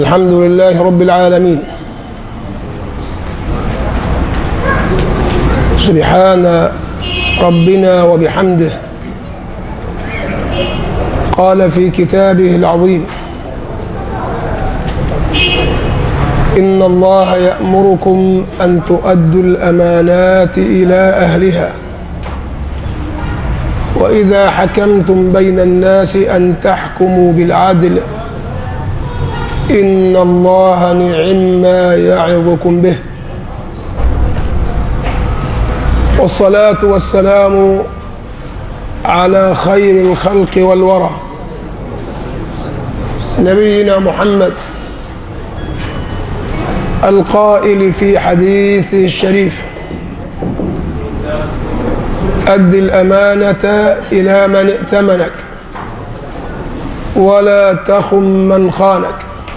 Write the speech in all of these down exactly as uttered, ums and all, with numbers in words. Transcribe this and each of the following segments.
الحمد لله رب العالمين. سبحان ربنا وبحمده. قال في كتابه العظيم: إن الله يأمركم أن تؤدوا الأمانات إلى أهلها وإذا حكمتم بين الناس أن تحكموا بالعدل إن الله نعم ما يعظكم به. والصلاة والسلام على خير الخلق والورى نبينا محمد القائل في حديثه الشريف: أد الأمانة إلى من ائتمنك ولا تخن من خانك.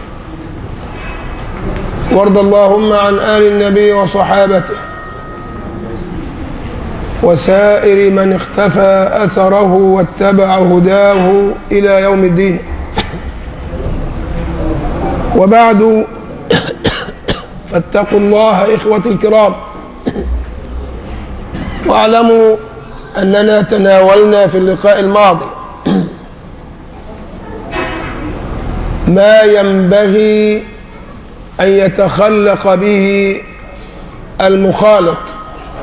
وارض اللهم عن آل النبي وصحابته وسائر من اختفى أثره واتبع هداه إلى يوم الدين. وبعد، فاتقوا الله إخوتي الكرام، واعلموا أننا تناولنا في اللقاء الماضي ما ينبغي أن يتخلق به المخالط،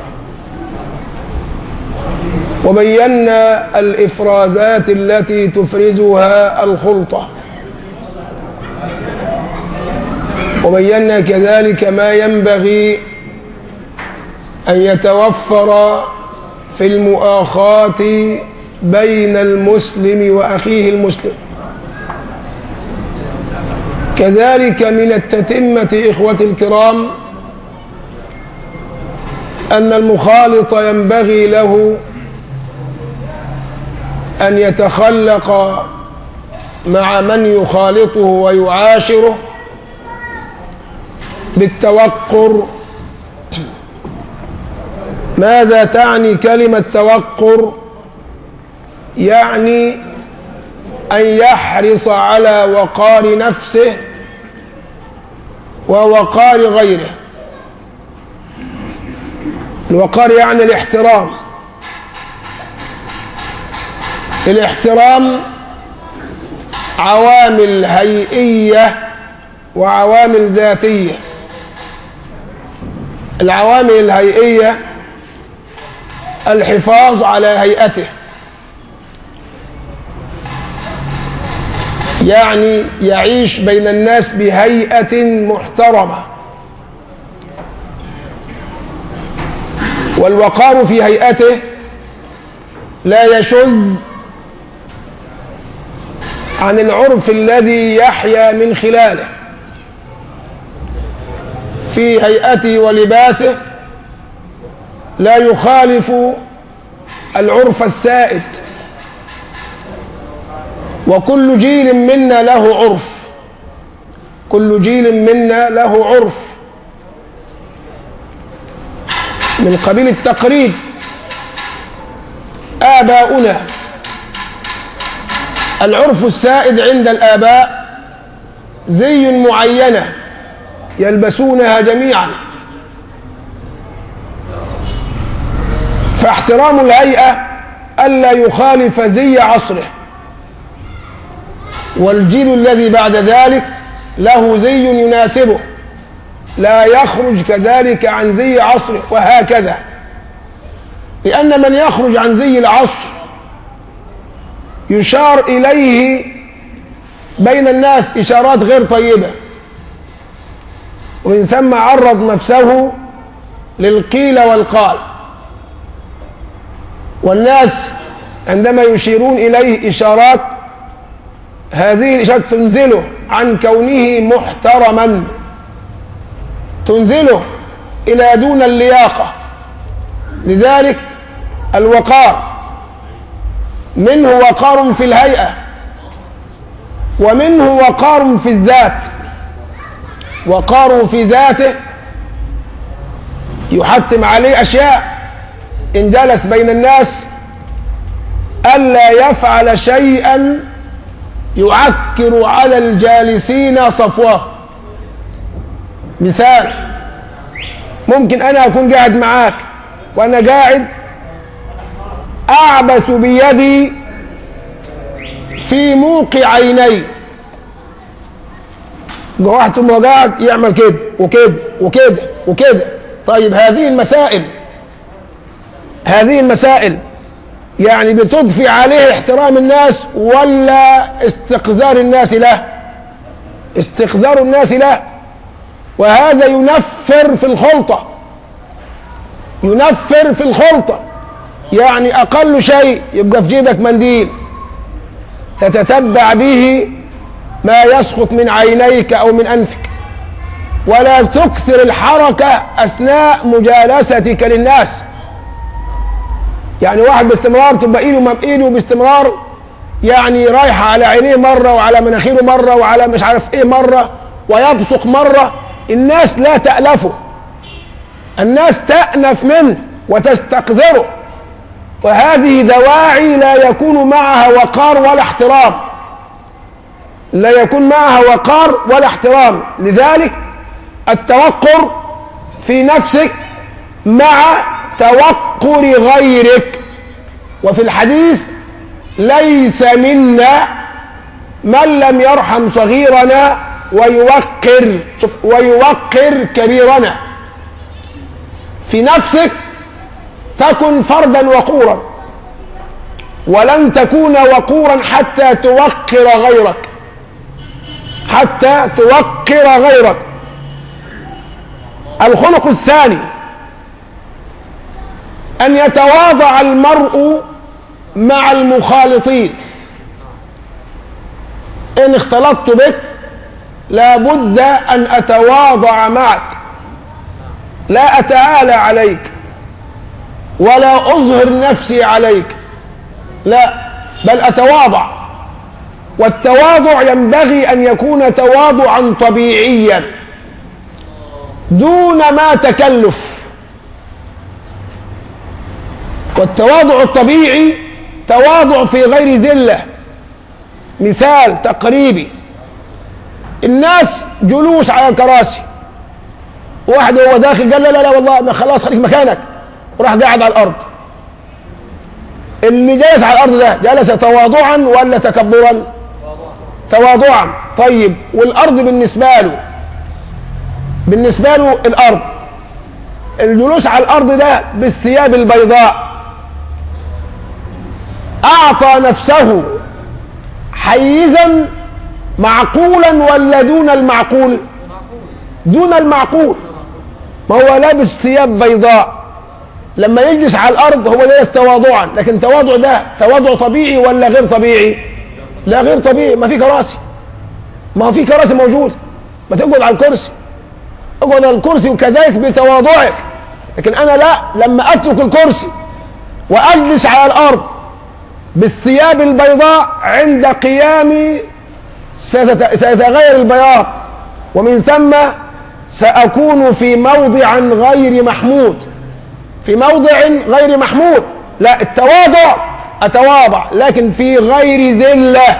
وبينا الإفرازات التي تفرزها الخلطة، وبينا كذلك ما ينبغي أن يتوفر في المؤاخاة بين المسلم وأخيه المسلم. كذلك من التتمة إخوتي الكرام أن المخالط ينبغي له أن يتخلق مع من يخالطه ويعاشره بالتوقر. ماذا تعني كلمة توقر؟ يعني أن يحرص على وقار نفسه ووقار غيره. الوقار يعني الاحترام. الاحترام عوامل هيئية وعوامل ذاتية. العوامل الهيئية الحفاظ على هيئته، يعني يعيش بين الناس بهيئة محترمة. والوقار في هيئته لا يشذ عن العرف الذي يحيا من خلاله في هيئته ولباسه، لا يخالف العرف السائد. وكل جيل منا له عرف، كل جيل منا له عرف من قبيل التقريب. آباؤنا، العرف السائد عند الآباء زي معينة يلبسونها جميعا، فاحترام الهيئة ألا يخالف زي عصره. والجيل الذي بعد ذلك له زي يناسبه، لا يخرج كذلك عن زي عصره، وهكذا. لأن من يخرج عن زي العصر يشار إليه بين الناس إشارات غير طيبة، ومن ثم عرض نفسه للقيل والقال. والناس عندما يشيرون إليه إشارات، هذه الإشارات تنزله عن كونه محترما، تنزله إلى دون اللياقة. لذلك الوقار منه وقار في الهيئة، ومنه وقار في الذات. وقاره في ذاته يحتم عليه أشياء إن جلس بين الناس ألا يفعل شيئا يعكر على الجالسين صفواه. مثال، ممكن أنا أكون قاعد معاك وأنا قاعد أعبث بيدي في موقع عيني، واحد ثم قاعد يعمل كده وكده وكده وكده. طيب هذه المسائل هذه المسائل يعني بتضفي عليه احترام الناس ولا استقذار الناس له؟ استقذار الناس له، وهذا ينفر في الخلطة، ينفر في الخلطة. يعني أقل شيء يبقى في جيبك منديل تتتبع به ما يسقط من عينيك أو من أنفك، ولا تكثر الحركة أثناء مجالستك للناس. يعني واحد باستمرار تبقى إيده إيده باستمرار يعني رايحة على عينيه مرة وعلى مناخيره مرة وعلى مش عارف إيه مرة ويبصق مرة، الناس لا تألفه، الناس تأنف منه وتستقذره، وهذه دواعي لا يكون معها وقار ولا احترام، لا يكون معها وقار ولا احترام. لذلك التوقر في نفسك مع توقر غيرك. وفي الحديث ليس منا من لم يرحم صغيرنا ويوقر ويوقر كبيرنا. في نفسك تكن فردا وقورا، ولن تكون وقورا حتى توقر غيرك، حتى توقر غيرك. الخلق الثاني أن يتواضع المرء مع المخالطين. إن اختلطت بك لابد أن أتواضع معك، لا أتعالى عليك ولا أظهر نفسي عليك، لا، بل أتواضع. والتواضع ينبغي أن يكون تواضعا طبيعيا دون ما تكلف. والتواضع الطبيعي تواضع في غير ذلة. مثال تقريبي، الناس جلوس على الكراسي، واحد وهو داخل قال لا لا لا والله ما خلاص خليك مكانك، وراح قاعد على الأرض. اللي جالس على الأرض ده جلس تواضعا ولا تكبرا؟ تواضعا. طيب والأرض بالنسبة له بالنسبة له الأرض، الجلوس على الأرض ده بالثياب البيضاء أعطى نفسه حيزا معقولا ولا دون المعقول؟ دون المعقول. ما هو لابس ثياب بيضاء، لما يجلس على الأرض هو جالس تواضعا، لكن تواضع ده تواضع طبيعي ولا غير طبيعي؟ لا غير طبيعي. ما في كراسي، ما هو في كراسي موجود، ما تقعد على الكرسي، اقعد على الكرسي وكذلك بتواضعك. لكن أنا لا، لما أترك الكرسي وأجلس على الأرض بالثياب البيضاء عند قيامي سيتغير البياض، ومن ثم سأكون في موضع غير محمود، في موضع غير محمود. لا، التواضع أتواضع لكن في غير ذلة.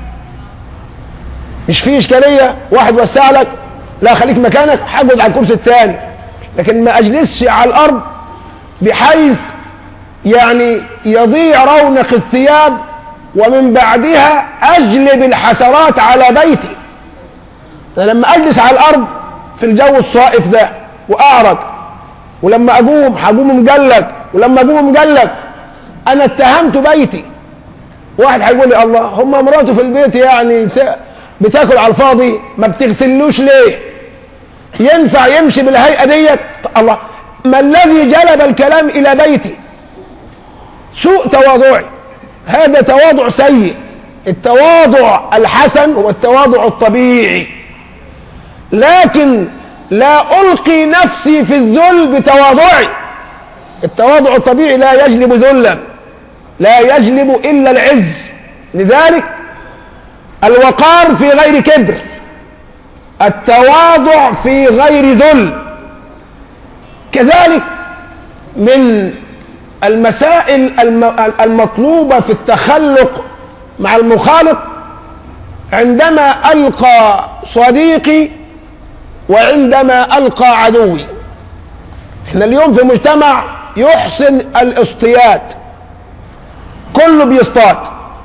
مش في إشكالية واحد وسع لك، لا خليك مكانك، هقعد على الكرسي الثاني، لكن ما أجلسش على الأرض بحيث يعني يضيع رونق الثياب، ومن بعدها أجلب الحسرات على بيتي. لما أجلس على الأرض في الجو الصائف ده وأعرق، ولما أقوم هقوم مقلق، ولما أقوم مقلق أنا اتهمت بيتي. واحد هيقول لي الله، هم مراته في البيت يعني بتاكل على الفاضي، ما بتغسلوش ليه؟ ينفع يمشي بالهيئة ديت؟ الله، ما الذي جلب الكلام إلى بيتي؟ سوء تواضعي، هذا تواضع سيء. التواضع الحسن هو التواضع الطبيعي، لكن لا ألقي نفسي في الذل بتواضعي. التواضع الطبيعي لا يجلب ذلا، لا يجلب إلا العز. لذلك الوقار في غير كبر، التواضع في غير ذل. كذلك من المسائل المطلوبة في التخلق مع المخالط، عندما ألقى صديقي وعندما ألقى عدوي. احنا اليوم في مجتمع يحسن الاصطياد، كله بيصطاد،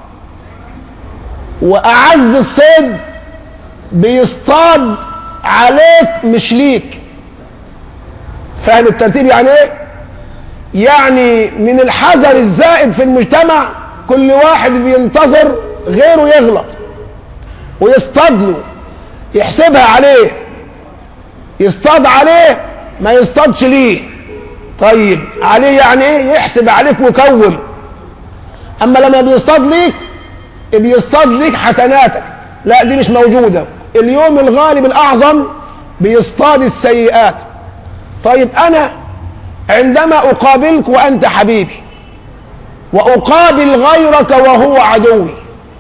وأعز الصيد بيصطاد عليك مش ليك. فاهم الترتيب يعني ايه؟ يعني من الحذر الزائد في المجتمع كل واحد بينتظر غيره يغلط ويصطاد له، يحسبها عليه، يصطاد عليه ما يصطادش ليه. طيب عليه يعني ايه؟ يحسب عليك مكوم. اما لما بيصطاد ليك بيصطاد ليك حسناتك، لا دي مش موجودة. اليوم الغالب الأعظم بيصطاد السيئات. طيب أنا عندما أقابلك وأنت حبيبي وأقابل غيرك وهو عدوي،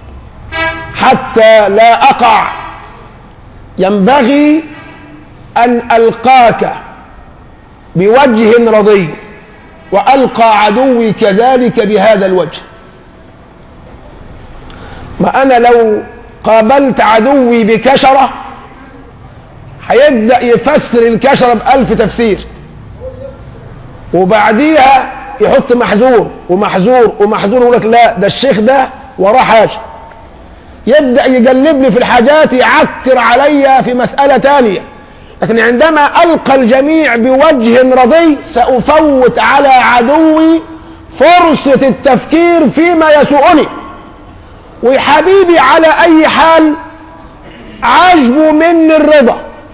حتى لا أقع ينبغي أن ألقاك بوجه رضي وألقى عدوي كذلك بهذا الوجه. ما أنا لو قابلت عدوي بكشرة هيبدأ يفسر الكشرة بألف تفسير، وبعديها يحط محذور ومحذور ومحذور، يقول لك لا ده الشيخ ده وراه حاجة، يبدأ يقلب لي في الحاجات، يعكر عليا في مسألة تانية. لكن عندما ألقى الجميع بوجه رضي سأفوت على عدوي فرصة التفكير فيما يسوءني، وحبيبي على أي حال عجبه مني الرضا.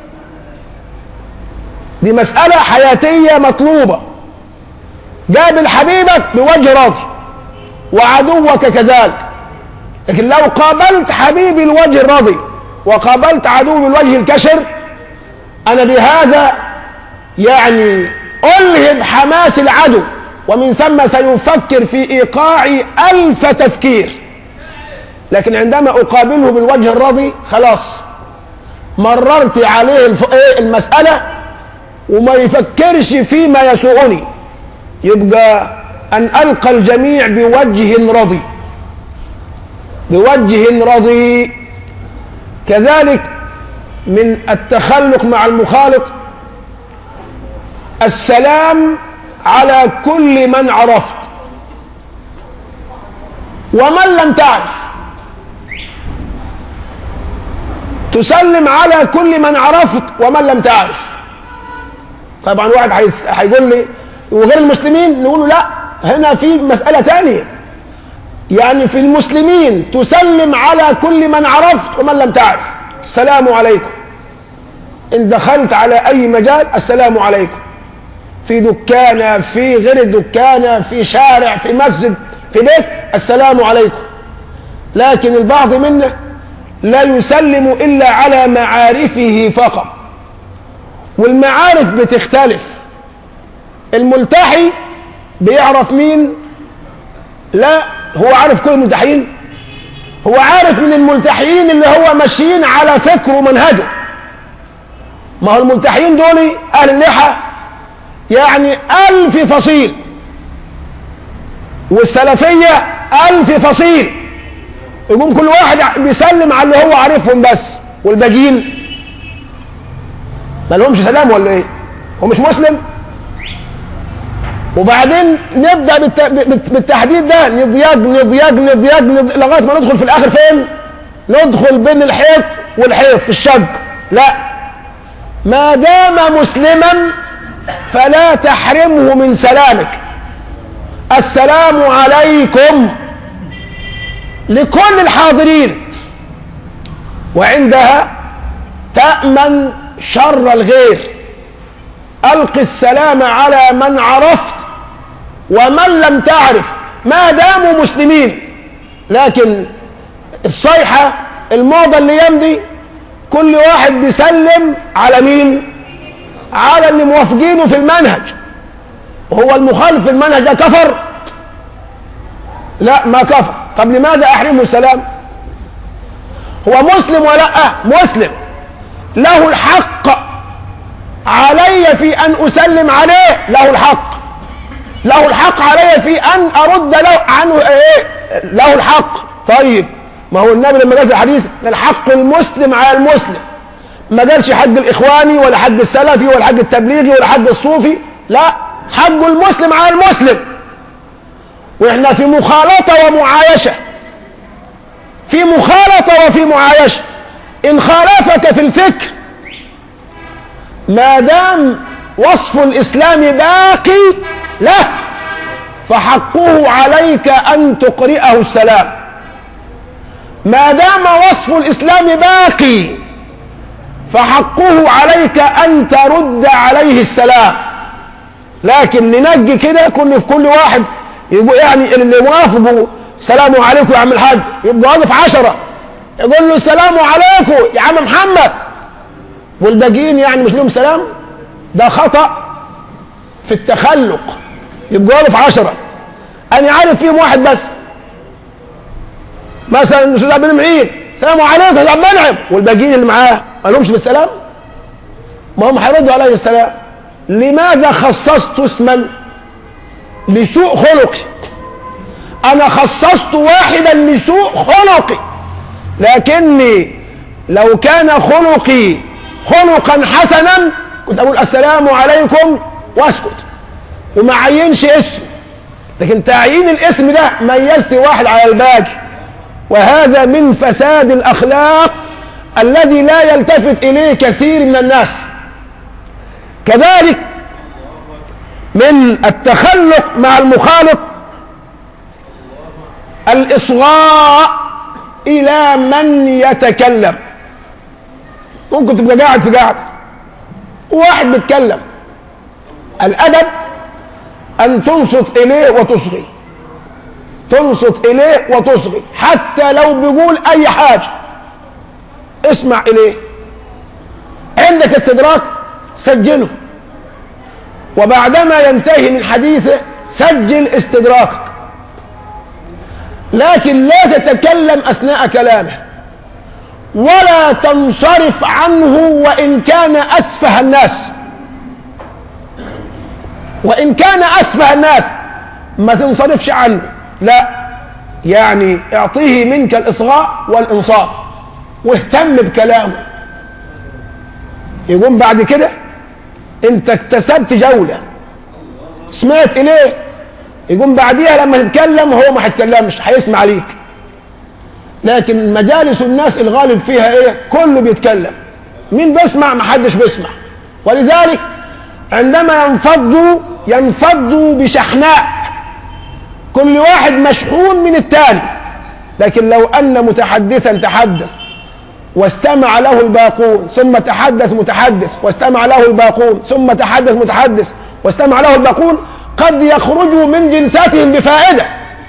دي مسألة حياتية مطلوبة. قابل حبيبك بوجه راضي وعدوك كذلك. لكن لو قابلت حبيبي الوجه الراضي وقابلت عدوي بالوجه الكشر، أنا بهذا يعني ألهب حماس العدو، ومن ثم سيفكر في إيقاعي ألف تفكير. لكن عندما أقابله بالوجه الراضي خلاص مررت عليه المسألة وما يفكرش فيما يسوءني. يبقى أن ألقى الجميع بوجه رضي، بوجه رضي. كذلك من التخلق مع المخالط السلام على كل من عرفت ومن لم تعرف. تسلم على كل من عرفت ومن لم تعرف. طبعا واحد هيقول لي وغير المسلمين، نقول له لا، هنا في مسألة تانية. يعني في المسلمين تسلم على كل من عرفت ومن لم تعرف. السلام عليكم. إن دخلت على أي مجال السلام عليكم، في دكانة، في غير الدكانة، في شارع، في مسجد، في بيت، السلام عليكم. لكن البعض منا لا يسلم إلا على معارفه فقط، والمعارف بتختلف. الملتحي بيعرف مين؟ لا، هو عارف كل الملتحيين. هو عارف من الملتحيين اللي هو ماشيين على فكره ومنهجه. ما هو الملتحيين دول أهل اللحى يعني ألف فصيل، والسلفية ألف فصيل. يقوم كل واحد بيسلم على اللي هو عارفهم بس، والباقيين ما لهمش سلام ولا ايه؟ هو مش مسلم؟ وبعدين نبدأ بالتحديد ده، نضياج نضياج نضياج لغاية ما ندخل في الآخر فين؟ ندخل بين الحيط والحيط في الشق. لا، ما دام مسلما فلا تحرمه من سلامك. السلام عليكم لكل الحاضرين، وعندها تأمن شر الغير. ألق السلام على من عرفت ومن لم تعرف ما داموا مسلمين. لكن الصيحة الموضة اللي يمضي كل واحد بيسلم على مين؟ على اللي موافقينه في المنهج. وهو المخالف في المنهج ده كفر؟ لا، ما كفر. طب لماذا أحرمه السلام؟ هو مسلم ولا مسلم؟ له الحق علي في أن أسلم عليه، له الحق. له الحق علي في أن أرد له عنه إيه؟ له الحق. طيب ما هو النبي لما قال في الحديث الحق المسلم على المسلم، ما قالش حج الاخواني ولا حج السلفي ولا حج التبليغي ولا حج الصوفي، لا، حج المسلم على المسلم. واحنا في مخالطه ومعايشه، في مخالطه وفي معايشه. ان خالفك في الفكر ما دام وصف الاسلام باقي له فحقه عليك ان تقرئه السلام. ما دام وصف الاسلام باقي فحقه عليك ان ترد عليه السلام. لكن ننجي كده كل في كل واحد يقول يعني اللي موافقه السلام عليكم يا عم الحاج يبقى واقف عشرة يقول له السلام عليكم يا عم محمد، والباقيين يعني مش لهم سلام. ده خطأ في التخلق، يبقى واقف عشرة. انا عارف فيهم واحد بس مثلا الاستاذ عبد المعين السلام عليكم يا عبد المنعم، والباقيين اللي معاه ما لهمش بالسلام، ما هم هيردوا عليه السلام. لماذا خصصت اسما لسوء خلقي؟ انا خصصت واحدا لسوء خلقي، لكني لو كان خلقي خلقا حسنا كنت اقول السلام عليكم واسكت وما عينش اسم. لكن تعيين الاسم ده ميزت واحد على الباقي، وهذا من فساد الاخلاق الذي لا يلتفت اليه كثير من الناس. كذلك من التخلق مع المخالط الإصغاء إلى من يتكلم. ممكن تبقى قاعد في قاعدة واحد بيتكلم، الأدب أن تنصت إليه وتصغي، تنصت إليه وتصغي حتى لو بيقول أي حاجة اسمع إليه. عندك استدراك سجله، وبعدما ينتهي من حديثه سجل استدراكك، لكن لا تتكلم أثناء كلامه ولا تنصرف عنه وإن كان أسفه الناس. وإن كان أسفه الناس ما تنصرفش عنه، لا، يعني اعطيه منك الإصغاء والإنصات واهتم بكلامه. يقوم بعد كده انت اكتسبت جولة سمعت إليه، يقوم بعديها لما تتكلم هو ما هيتكلمش، هيسمع عليك. لكن مجالس الناس الغالب فيها ايه؟ كله بيتكلم، مين بيسمع؟ ما حدش بيسمع. ولذلك عندما ينفضوا ينفضوا بشحناء، كل واحد مشحون من التاني. لكن لو ان متحدثا تحدث واستمع له الباقون ثم تحدث متحدث واستمع له الباقون ثم تحدث متحدث واستمع له الباقون قد يخرجوا من جلساتهم بفائدة،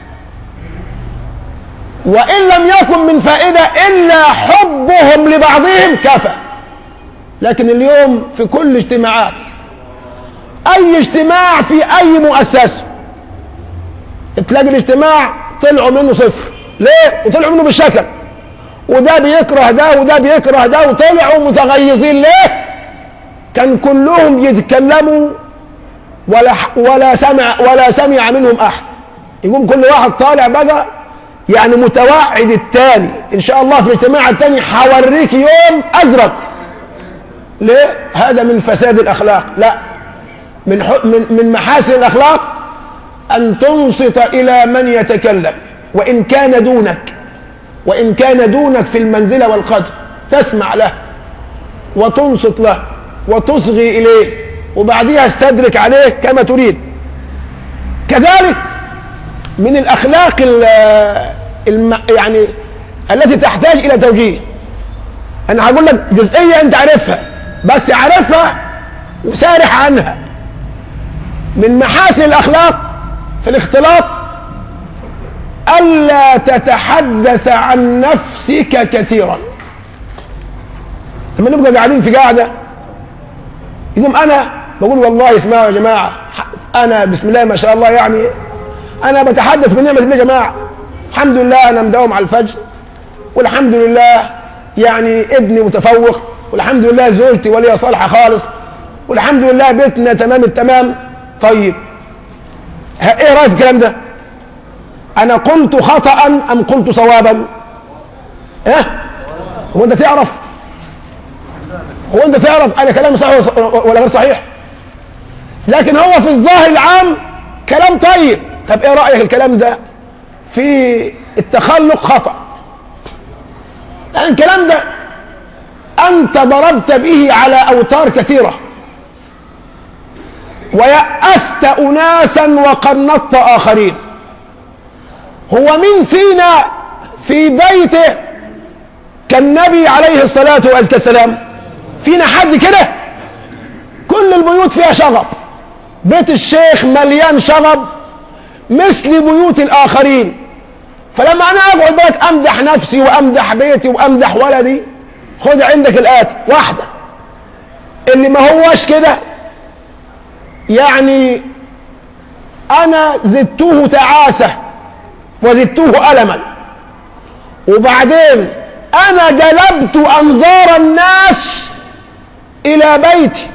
وإن لم يكن من فائدة إلا حبهم لبعضهم كفى. لكن اليوم في كل اجتماعات، أي اجتماع في أي مؤسسة تلاقي الاجتماع طلعوا منه صفر. ليه؟ وطلعوا منه بالشكل، وده بيكره ده وده بيكره ده، وطلعوا متغيظين. ليه؟ كان كلهم يتكلموا ولا ولا سمع ولا سمع منهم احد. يقوم كل واحد طالع بقى يعني متوعد التاني، ان شاء الله في الاجتماع التاني حوريك يوم ازرق. ليه؟ هذا من فساد الاخلاق. لا، من من من محاسن الاخلاق ان تنصت الى من يتكلم وان كان دونك، وان كان دونك في المنزله والقدر، تسمع له وتنصت له وتصغي اليه، وبعديها استدرك عليه كما تريد. كذلك من الأخلاق الم... يعني التي تحتاج إلى توجيه. أنا هقول لك جزئية أنت عارفها، بس عارفها وسارح عنها. من محاسن الأخلاق في الاختلاط ألا تتحدث عن نفسك كثيرا. لما نبقى قاعدين في قاعدة يقوم أنا بقول والله اسمعوا يا جماعة، أنا بسم الله ما شاء الله يعني أنا بتحدث بنعمة الله يا جماعة. الحمد لله أنا مداوم على الفجر، والحمد لله يعني ابني متفوق، والحمد لله زوجتي ولية صالحة خالص، والحمد لله بيتنا تمام التمام. طيب إيه رأيك في الكلام ده؟ أنا قلت خطأ أم قلت صوابا؟ إيه؟ هو أنت تعرف؟ هو انت تعرف انا كلامي صحيح ولا غير صحيح؟ لكن هو في الظاهر العام كلام طيب. طب ايه رايك الكلام ده في التخلق خطا؟ يعني الكلام ده انت ضربت به على اوتار كثيره ويأست اناسا وقنطت اخرين. هو مين فينا في بيته كالنبي عليه الصلاه والسلام؟ فينا حد كده؟ كل البيوت فيها شغب، بيت الشيخ مليان شغب مثل بيوت الاخرين. فلما انا اقعد بقى امدح نفسي وامدح بيتي وامدح ولدي، خد عندك الاتي: واحده اللي ما هوش كده يعني انا زدته تعاسه وزدته الما، وبعدين انا جلبت انظار الناس الى بيتي.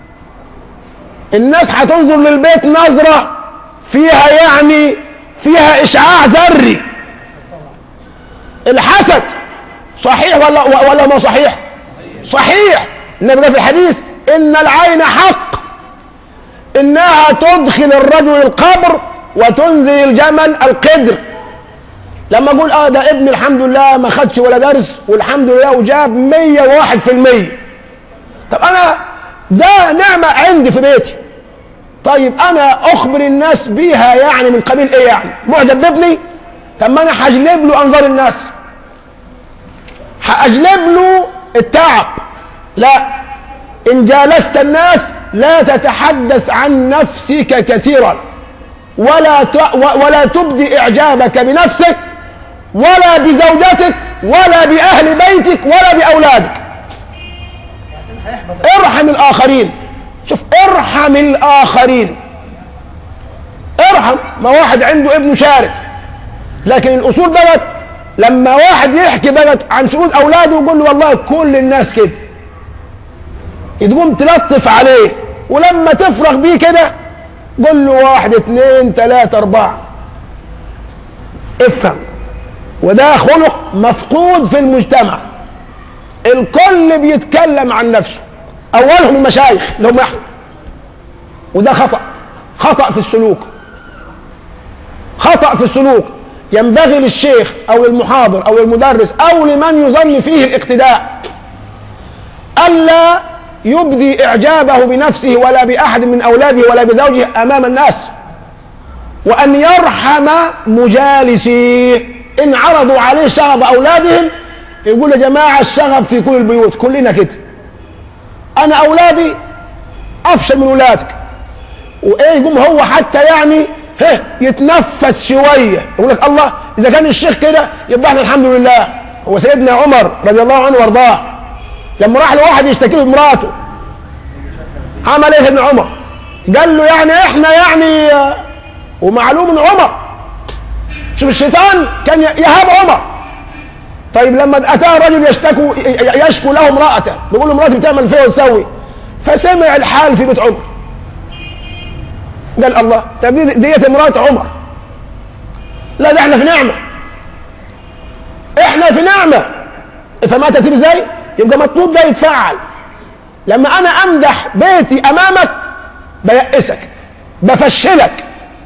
الناس هتنظر للبيت نظره فيها يعني فيها اشعاع ذري. الحسد صحيح ولا ولا ما صحيح؟ صحيح. النبي قال في الحديث: ان العين حق، انها تدخل الرجل القبر وتنزل الجمل القدر. لما اقول اه ده ابني الحمد لله ما خدش ولا درس والحمد لله وجاب مية وواحد في المية، طب انا ده نعمة عندي في بيتي. طيب انا اخبر الناس بيها يعني من قبيل ايه؟ يعني معجب بابني؟ طب ما انا هجلب له انظار الناس، هاجلب له التعب. لا، ان جالست الناس لا تتحدث عن نفسك كثيرا، ولا ولا تبدي اعجابك بنفسك ولا بزوجتك ولا باهل بيتك ولا باولادك. ارحم الاخرين. شوف، ارحم الاخرين، ارحم. ما واحد عنده ابنه شارد، لكن الاصول بقت لما واحد يحكي بقت عن شؤون اولاده ويقول له والله كل الناس كده، تقوم تلطف عليه، ولما تفرغ بيه كده قول له واحد اثنين ثلاثة أربعة. افهم. وده خلق مفقود في المجتمع. الكل بيتكلم عن نفسه، أولهم المشايخ اللي هم احنا، وده خطأ. خطأ في السلوك، خطأ في السلوك. ينبغي للشيخ أو المحاضر أو المدرس أو لمن يظن فيه الاقتداء ألا يبدي إعجابه بنفسه ولا بأحد من أولاده ولا بزوجه أمام الناس، وأن يرحم مجالسيه. إن عرضوا عليه شغب أولادهم يقول يا جماعة الشغب في كل البيوت، كلنا كده. أنا أولادي أفشل من أولادك، وإيه يقوم هو حتى يعني هه يتنفس شوية يقول لك الله إذا كان الشيخ كده يبقى احنا الحمد لله. هو سيدنا عمر رضي الله عنه وارضاه لما راح لواحد يشتكي له بمراته عمل ايه سيدنا عمر؟ قال له يعني احنا يعني ومعلوم من عمر، شوف الشيطان كان يهاب عمر. طيب لما اتاه رجل يشتكو يشكو له امراته، بيقول له مراتي بتعمل فيه وتسوي، فسمع الحال في بيت عمر قال الله طب دي ديت مرات عمر، لا ده احنا في نعمه، احنا في نعمه. فما ترتيب ازاي؟ يبقى مطلوب ده يتفعل. لما انا امدح بيتي امامك بيأسك، بفشلك،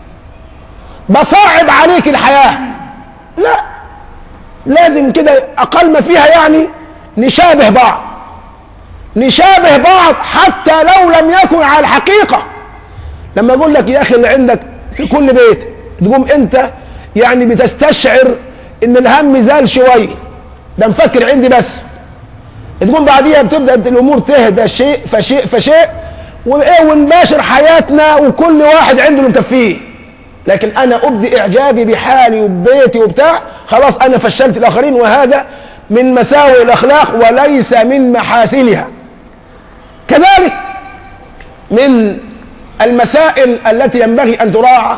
بصعب عليك الحياه. لا، لازم كده اقل ما فيها يعني نشابه بعض، نشابه بعض حتى لو لم يكن على الحقيقه. لما اقول لك يا اخي اللي عندك في كل بيت، تقوم انت يعني بتستشعر ان الهم زال شويه، ده مفكر عندي بس، تقوم بعديها بتبدا الامور تهدى شيء فشيء فشيء وايه ونباشر حياتنا وكل واحد عنده اللي مكفيه. لكن انا ابدي اعجابي بحالي وببيتي وبتاع، خلاص انا فشلت الاخرين، وهذا من مساوئ الاخلاق وليس من محاسنها. كذلك من المسائل التي ينبغي ان تراعى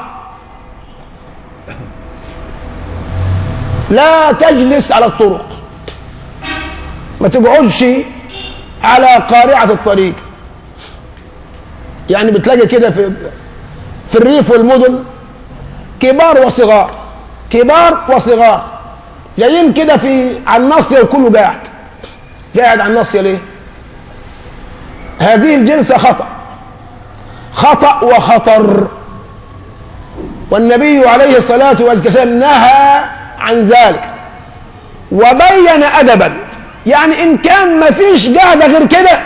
لا تجلس على الطرق، ما تقعدش على قارعة الطريق. يعني بتلاقي كده في في الريف والمدن كبار وصغار، كبار وصغار جايين كده في على الناصية وكله قاعد قاعد على الناصية. ليه؟ هذه الجلسة خطأ، خطأ وخطر، والنبي عليه الصلاة والسلام نهى عن ذلك وبين أدبا، يعني إن كان ما فيش قاعدة غير كده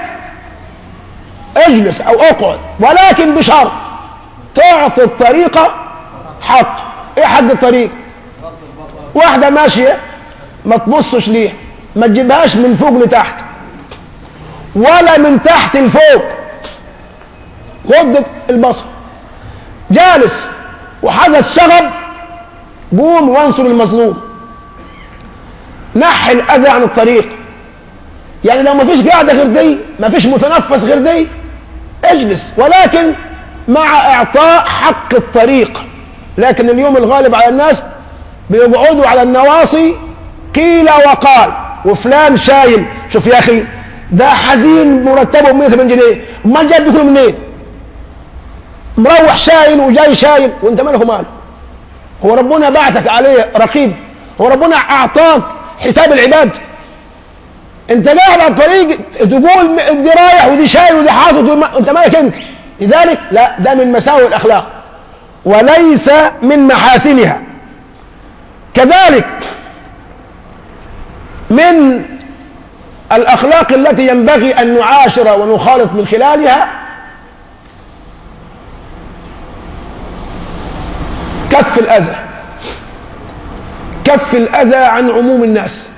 اجلس أو اقعد، ولكن بشرط تعطي الطريقة حق. ايه حق الطريق؟ واحدة ماشية ما تبصش ليها، ما تجيبهاش من فوق لتحت ولا من تحت لفوق، غض البصر. جالس وحدث شغب، قوم وانصر المظلوم، نحي الأذى عن الطريق. يعني لو ما فيش قاعدة غير دي، ما فيش متنفس غير دي، اجلس، ولكن مع إعطاء حق الطريق. لكن اليوم الغالب على الناس بيقعدوا على النواصي، قيل وقال، وفلان شايل. شوف يا أخي، ده حزين مرتبه مئة وثمانين جنيه، امال جايب كله منين؟ مروح شايل وجاي شايل، وانت مالك وماله؟ هو ربنا بعتك عليه رقيب؟ هو ربنا اعطاك حساب العباد؟ انت قاعد على الطريق تقول دي رايح ودي شايل ودي حاطط، انت مالك انت؟ لذلك لا، ده من مساوئ الاخلاق وليس من محاسنها. كذلك من الأخلاق التي ينبغي أن نعاشر ونخالط من خلالها كف الأذى، كف الأذى عن عموم الناس.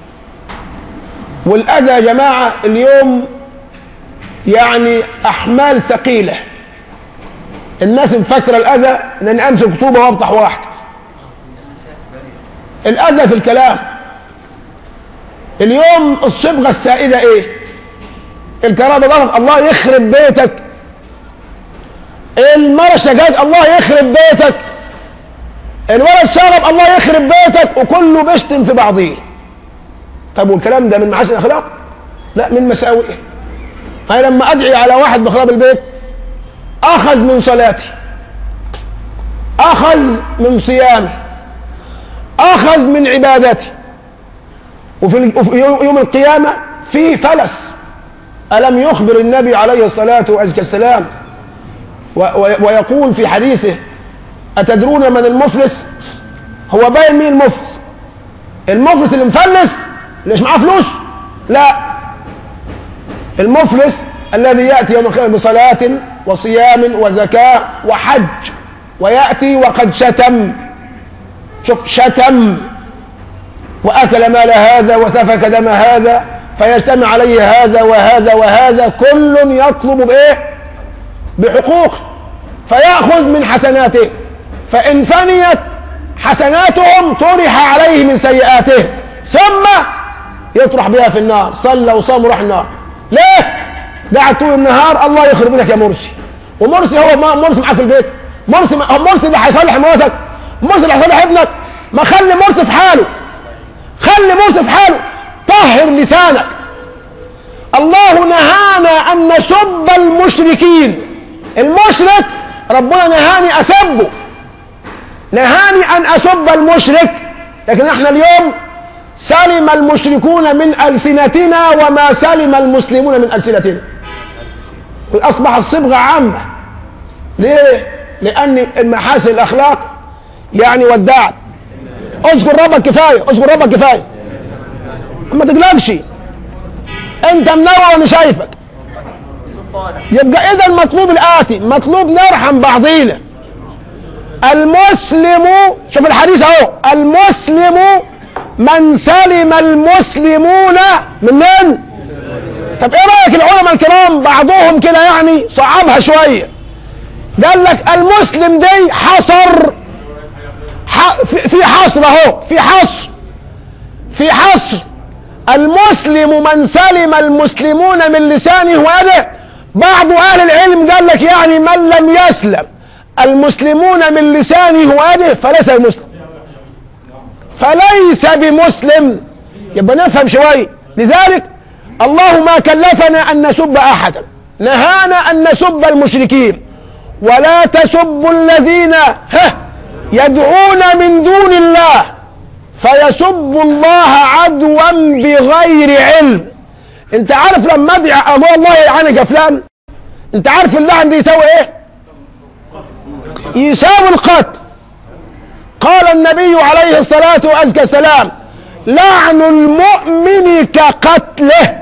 والأذى يا جماعة اليوم يعني أحمال ثقيلة. الناس مفكرة الأذى أن أمسك طوبة وأبطح واحد. الأذى في الكلام. اليوم الصبغة السائدة إيه؟ الكرامة غلط، الله يخرب بيتك. المرشة قالت الله يخرب بيتك. الولد شرب الله يخرب بيتك، وكله بيشتم في بعضيه. طب والكلام ده من محاسن الأخلاق؟ لا، من مساوئه. أنا لما أدعي على واحد بخراب البيت أخذ من صلاتي، أخذ من صيامي، أخذ من عبادتي، وفي يوم القيامة في فلس. ألم يخبر النبي عليه الصلاة والسلام ويقول في حديثه: أتدرون من المفلس؟ هو باين مين المفلس؟ المفلس اللي مفلس اللي مش معاه فلوس؟ لا، المفلس الذي يأتي يوم القيامة بصلاة وصيام وزكاة وحج، ويأتي وقد شتم. شوف، شتم وأكل مال هذا وسفك دم هذا، فيجتمع عليه هذا وهذا وهذا، كل يطلب بإيه؟ بحقوق، فيأخذ من حسناته، فإن فنيت حسناتهم طرح عليه من سيئاته، ثم يطرح بها في النار. صلى وصام وراح النار. ليه؟ قاعد طول النهار الله يخرب بيتك يا مرسي. ومرسي هو ما مرسي معاك في البيت؟ مرسي ما مرسي ده هيصلح مراتك؟ مرسي اللي هيصلح ابنك؟ ما خلي مرسي في حاله، خلي مرسي في حاله. طهر لسانك. الله نهانا أن نسب المشركين. المشرك ربنا نهاني أسبه، نهاني أن أسب المشرك. لكن احنا اليوم سلم المشركون من ألسنتنا وما سلم المسلمون من ألسنتنا، وأصبح الصبغة عامة. ليه؟ لأن محاسن الأخلاق يعني ودعت. اذكر ربك كفاية، اذكر ربك كفاية، ما تقلقش، انت منور وانا شايفك. يبقى اذا المطلوب الآتي، مطلوب نرحم بعضينا. المسلم، شوف الحديث اهو، المسلم من سلم المسلمون من من؟ طب ايه رايك العلماء الكرام بعضهم كده يعني صعبها شويه، قال لك المسلم دي حصر، في حصر اهو، في حصر في حصر المسلم من سلم المسلمون من لسانه ويده. بعض اهل العلم قال لك يعني من لم يسلم المسلمون من لسانه ويده فليس بمسلم، فليس بمسلم. يبقى نفهم شويه. لذلك الله ما كلفنا ان نسب احدا، نهانا ان نسب المشركين. ولا تسبوا الذين يدعون من دون الله فيسبوا الله عدوا بغير علم. انت عارف لما ادعي اقول الله يلعنك يا فلان، انت عارف اللعن دي يساوي ايه؟ يساوي القتل. قال النبي عليه الصلاة والسلام لعن المؤمن كقتله،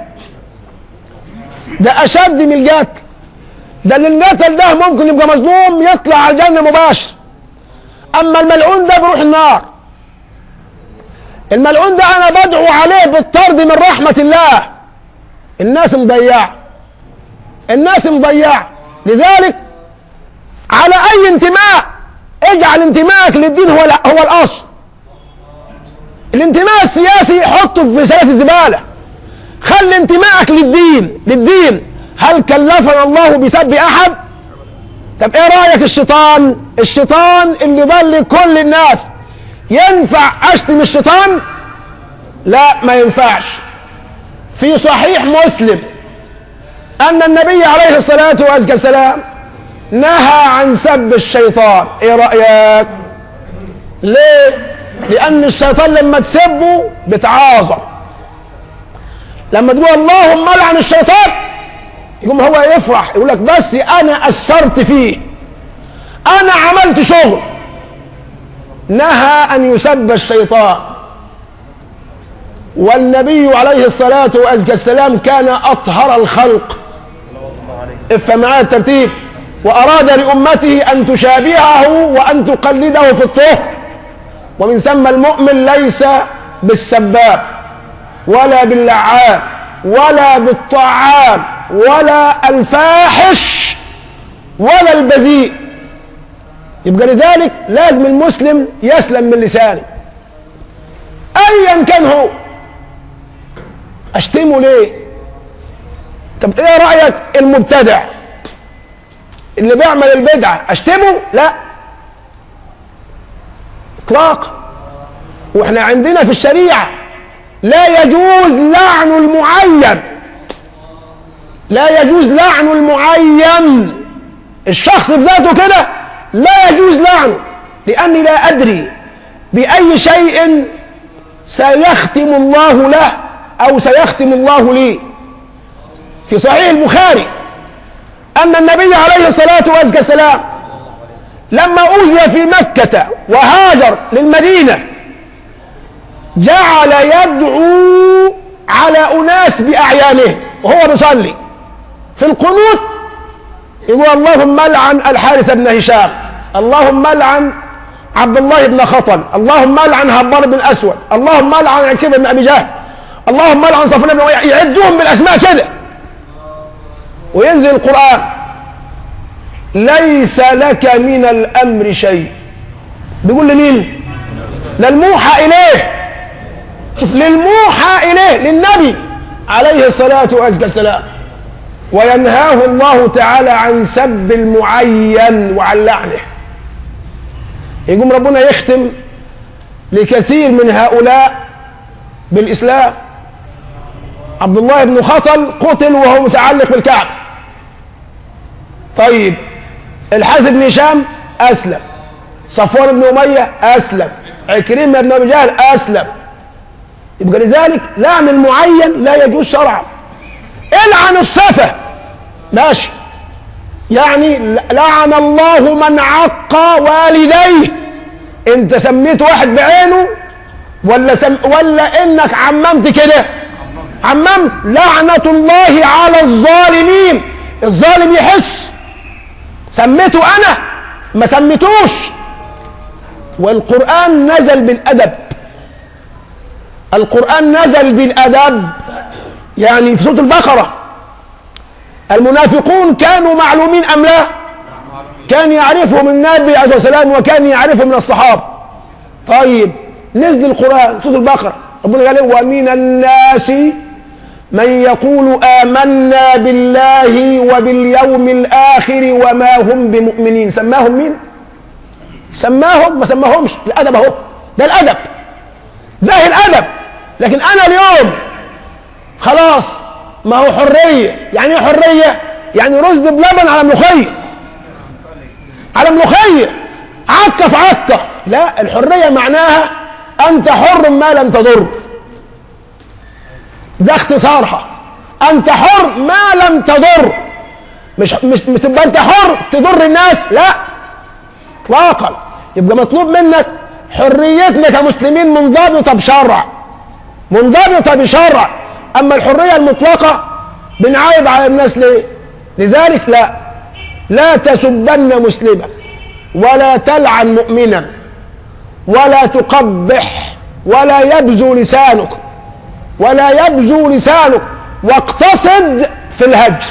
ده اشد من القتل. ده اللي القتل ده ممكن يبقى مظلوم يطلع على الجنة مباشر، اما الملعون ده بيروح النار. الملعون ده انا بدعو عليه بالطرد من رحمة الله. الناس مضيعة، الناس مضيعة. لذلك على اي انتماء اجعل انتمائك للدين هو هو الاصل. الانتماء السياسي حطه في سلة الزبالة، خلي انتمائك للدين للدين. هل كلفنا الله بسب احد؟ طب ايه رايك الشيطان؟ الشيطان اللي ضل كل الناس، ينفع اشتم الشيطان؟ لا، ما ينفعش. في صحيح مسلم ان النبي عليه الصلاة والسلام نهى عن سب الشيطان. ايه رأيك؟ ليه؟ لان الشيطان لما تسبه بتعاظم. لما تقول اللهم لعن الشيطان يقوم هو يفرح، يقول لك بس انا اثرت فيه، انا عملت شغل. نهى ان يسب الشيطان. والنبي عليه الصلاة والسلام كان اطهر الخلق. افهم معايا الترتيب. واراد لامته ان تشابهه وان تقلده في الطهر. ومن ثم المؤمن ليس بالسباب ولا باللعان ولا بالطعام ولا الفاحش ولا البذيء. يبقى لذلك لازم المسلم يسلم من لسانه ايا كان هو. اشتمه ليه؟ طب ايه رأيك المبتدع اللي بيعمل البدعة اشتمه؟ لا اطلاقا. واحنا عندنا في الشريعة لا يجوز لعن المعين، لا يجوز لعن المعين. الشخص بذاته كده لا يجوز لعنه، لأني لا أدري بأي شيء سيختم الله له أو سيختم الله لي. في صحيح البخاري أن النبي عليه الصلاة والسلام لما أوذي في مكة وهاجر للمدينة جعل يدعو على أناس بأعيانهم وهو بيصلي في القنوت، يقول اللهم لعن الحارث بن هشام، اللهم لعن عبد الله بن خطل، اللهم لعن هبار بن الأسود، اللهم لعن عكرمة بن أبي جهل، اللهم لعن صفوان بن أمية. يعدهم بالأسماء كده. وينزل القرآن ليس لك من الأمر شيء. بيقول لمين؟ للموحى إليه. شوف، للموحى إليه، للنبي عليه الصلاة والسلام. وينهاه الله تعالى عن سب المعين وعن لعنه. يقوم ربنا يختم لكثير من هؤلاء بالإسلام. عبد الله بن خطل قتل وهو متعلق بالكعبة. طيب الحارث بن هشام أسلم، صفوان بن أمية أسلم، عكرمة بن أبي جهل أسلم. يبقى لذلك لعن المعين لا يجوز شرعا. العن السفه ماشي، يعني لعن الله من عق والديه. انت سميت واحد بعينه ولا سم ولا انك عممت كده؟ عممت. لعنة الله على الظالمين. الظالم يحس سميته انا ما سميتوش. والقرآن نزل بالادب، القرآن نزل بالادب. يعني في سورة البقرة المنافقون كانوا معلومين ام لا؟ كان يعرفهم النبي عليه الصلاة والسلام وكان يعرفهم من الصحابة. طيب نزل القرآن سورة البقرة ربنا قال ومن الناس من يقول آمنا بالله وباليوم الآخر وما هم بمؤمنين. سماهم مين؟ سماهم ما سماهمش. الأدب اهو، ده الأدب، ده الأدب. لكن أنا اليوم خلاص ما هو حرية. يعني ايه حرية؟ يعني رز بلبن على ملوخية، على ملوخية، عكة في عكة. لا، الحرية معناها أنت حر ما لم تضر. ده اختصارها. انت حر ما لم تضر، مش مش مش تبقى انت حر تضر الناس، لا اطلاقا. يبقى مطلوب منك حريتنا كمسلمين منضبطه بشرع، منضبطه بشرع. اما الحريه المطلقه بنعايب على الناس ليه؟ لذلك لا لا تسبن مسلما ولا تلعن مؤمنا ولا تقبح ولا يبزو لسانك ولا يبزو لسانك واقتصد في الهجر،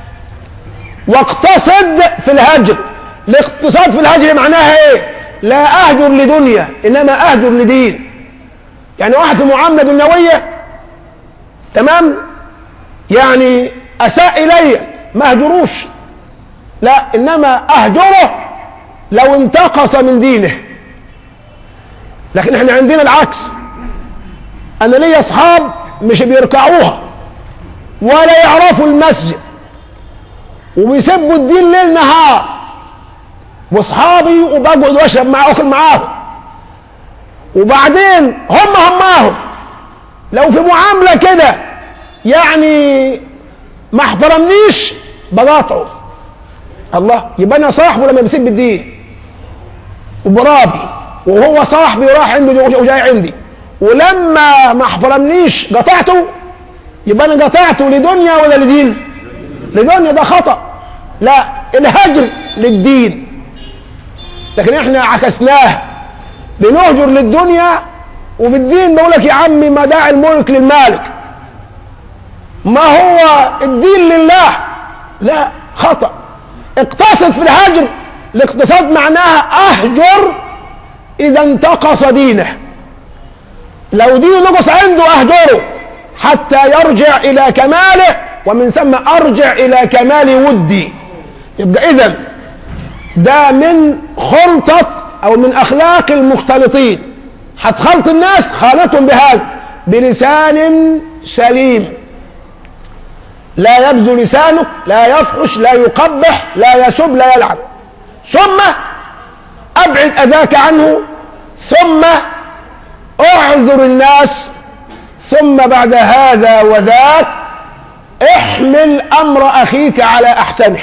واقتصد في الهجر. الاقتصاد في الهجر معناها ايه؟ لا اهجر لدنيا انما اهجر لدين. يعني واحد في معامله دنيويه تمام، يعني اساء الي ما اهجروش، لا انما اهجره لو انتقص من دينه. لكن احنا عندنا العكس، انا لي اصحاب مش بيركعوها ولا يعرفوا المسجد وبيسبوا الدين ليل نهار، واصحابي وبقعد واشرب معاهم واكل معاهم، وبعدين هم هماهم لو في معامله كده يعني ما احترمنيش بقاطعه. الله، يبقى انا صاحبه لما بيسب الدين وبرابي، وهو صاحبي وراح عنده وجاي عندي، ولما ما احترمنيش قطعته، يبقى انا قطعته لدنيا ولا لدين؟ لدنيا، ده خطأ. لا، الهجر للدين. لكن احنا عكسناه، بنهجر للدنيا وبالدين بقول لك يا عمي ما داعي الملك للمالك، ما هو الدين لله. لا، خطأ. اقتصد في الهجر. الاقتصاد معناها اهجر اذا انتقص دينه، لو دينه نقص عنده اهجره حتى يرجع الى كماله، ومن ثم ارجع الى كمال ودي. يبقى اذا ده من خلطة او من اخلاق المختلطين. هتخلط الناس خالطهم بهذا بلسان سليم، لا يبذو لسانك، لا يفحش، لا يقبح، لا يسب، لا يلعن. ثم ابعد اذاك عنه، ثم اعذر الناس، ثم بعد هذا وذاك احمل امر اخيك على احسنه.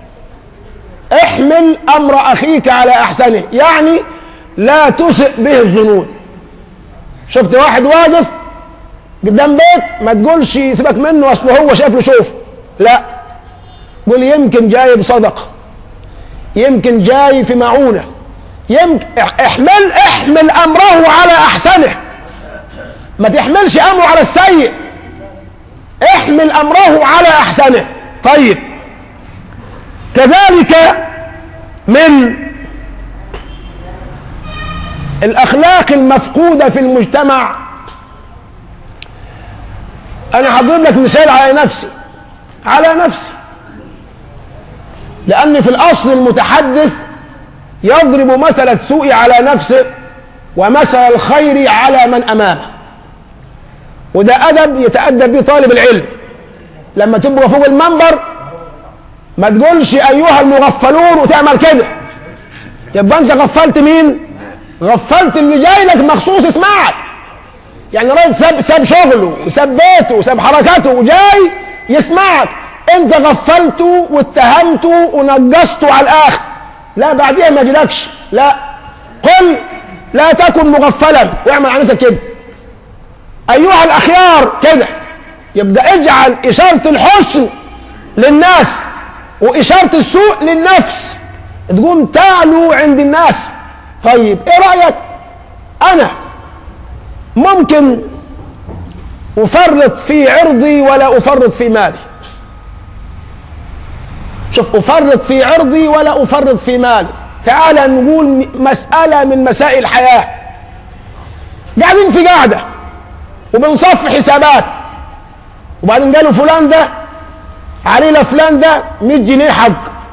احمل امر اخيك على احسنه، يعني لا تسئ به الظنون. شفت واحد واقف قدام بيت، ما تقولش سيبك منه اصله هو شاف له شوف، لا، قول يمكن جاي بصدقه، يمكن جاي في معونه، يمكن. احمل احمل امره على احسنه، ما تحملش امره على السيء، احمل امره على احسنه. طيب، كذلك من الاخلاق المفقوده في المجتمع، انا هضرب لك مثال على نفسي، على نفسي، لان في الاصل المتحدث يضرب مثل السوء على نفسه ومثل الخير على من امامه، وده ادب يتادب به طالب العلم. لما تبقى فوق المنبر ما تقولش ايها المغفلون وتعمل كده، يبقى انت غفلت مين؟ غفلت اللي جاي لك مخصوص يسمعك. يعني راجل ساب ساب شغله وساب بيته وساب حركاته وجاي يسمعك، انت غفلته واتهمته ونقصته على الاخر، لا بعديها ما يجيلكش، لا، قل لا تكن مغفلا واعمل على نفسك كده. ايها الاخيار كده، يبقى اجعل اشاره الحسن للناس واشاره السوء للنفس، تقوم تعلو عند الناس. طيب ايه رايك؟ انا ممكن افرط في عرضي ولا افرط في مالي. شوف، افرط في عرضي ولا افرط في مالي. تعال نقول مساله من مسائل الحياه، قاعدين في قاعده وبنصفي حسابات، وبعدين قالوا فلان ده عليه لفلان ده مية جنيه حق،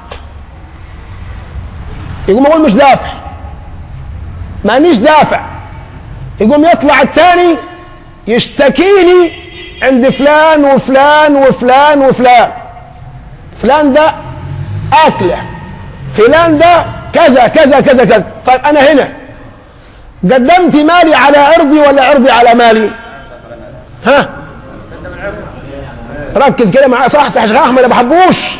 يقوم اقول مش دافع، مانيش دافع، يقوم يطلع الثاني يشتكيني عند فلان وفلان وفلان وفلان، فلان ده اكله، فلان ده كذا كذا كذا كذا. طيب انا هنا قدمت مالي على عرضي ولا عرضي على مالي؟ ها؟ ركز كده معايا، صح صح يا شيخ احمد، ما بحبوش.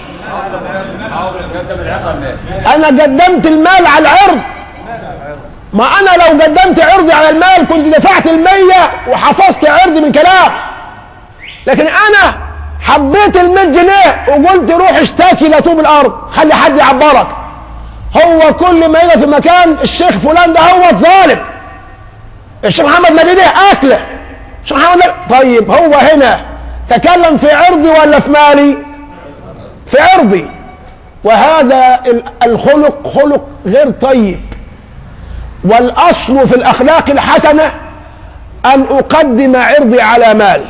انا قدمت المال على العرض. ما انا لو قدمت عرضي على المال كنت دفعت المية وحفظت عرضي من كلام، لكن انا حبيت المية جنيه وقلت روح اشتكي لطوب الارض، خلي حد يعبرك. هو كل ما يجي في مكان الشيخ فلان ده هو الظالم، الشيخ محمد مدينه اكله، الشيخ محمد. طيب هو هنا تكلم في عرضي ولا في مالي؟ في عرضي. وهذا الخلق خلق غير طيب. والاصل في الاخلاق الحسنه ان اقدم عرضي على مالي.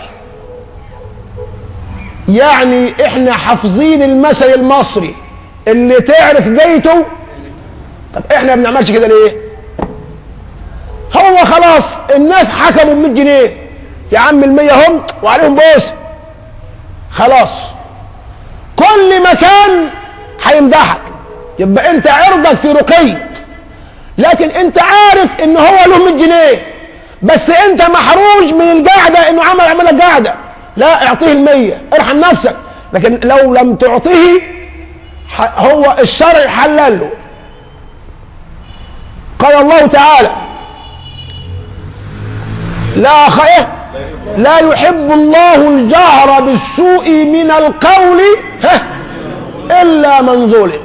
يعني احنا حافظين المثل المصري اللي تعرف جيته. طب احنا ما بنعملش كده ليه؟ هو خلاص الناس حكموا مية جنيه، يا عم المية هم وعليهم بوس، خلاص كل مكان هيمدحك، يبقى انت عرضك في رقي. لكن انت عارف ان هو له مية جنيه، بس انت محروج من القعده انه عمل عملك قعده، لا اعطيه المية، ارحم نفسك. لكن لو لم تعطيه هو الشرع حلل له. قال الله تعالى: لا خير لا يحب الله الجهر بالسوء من القول الا من ظلم.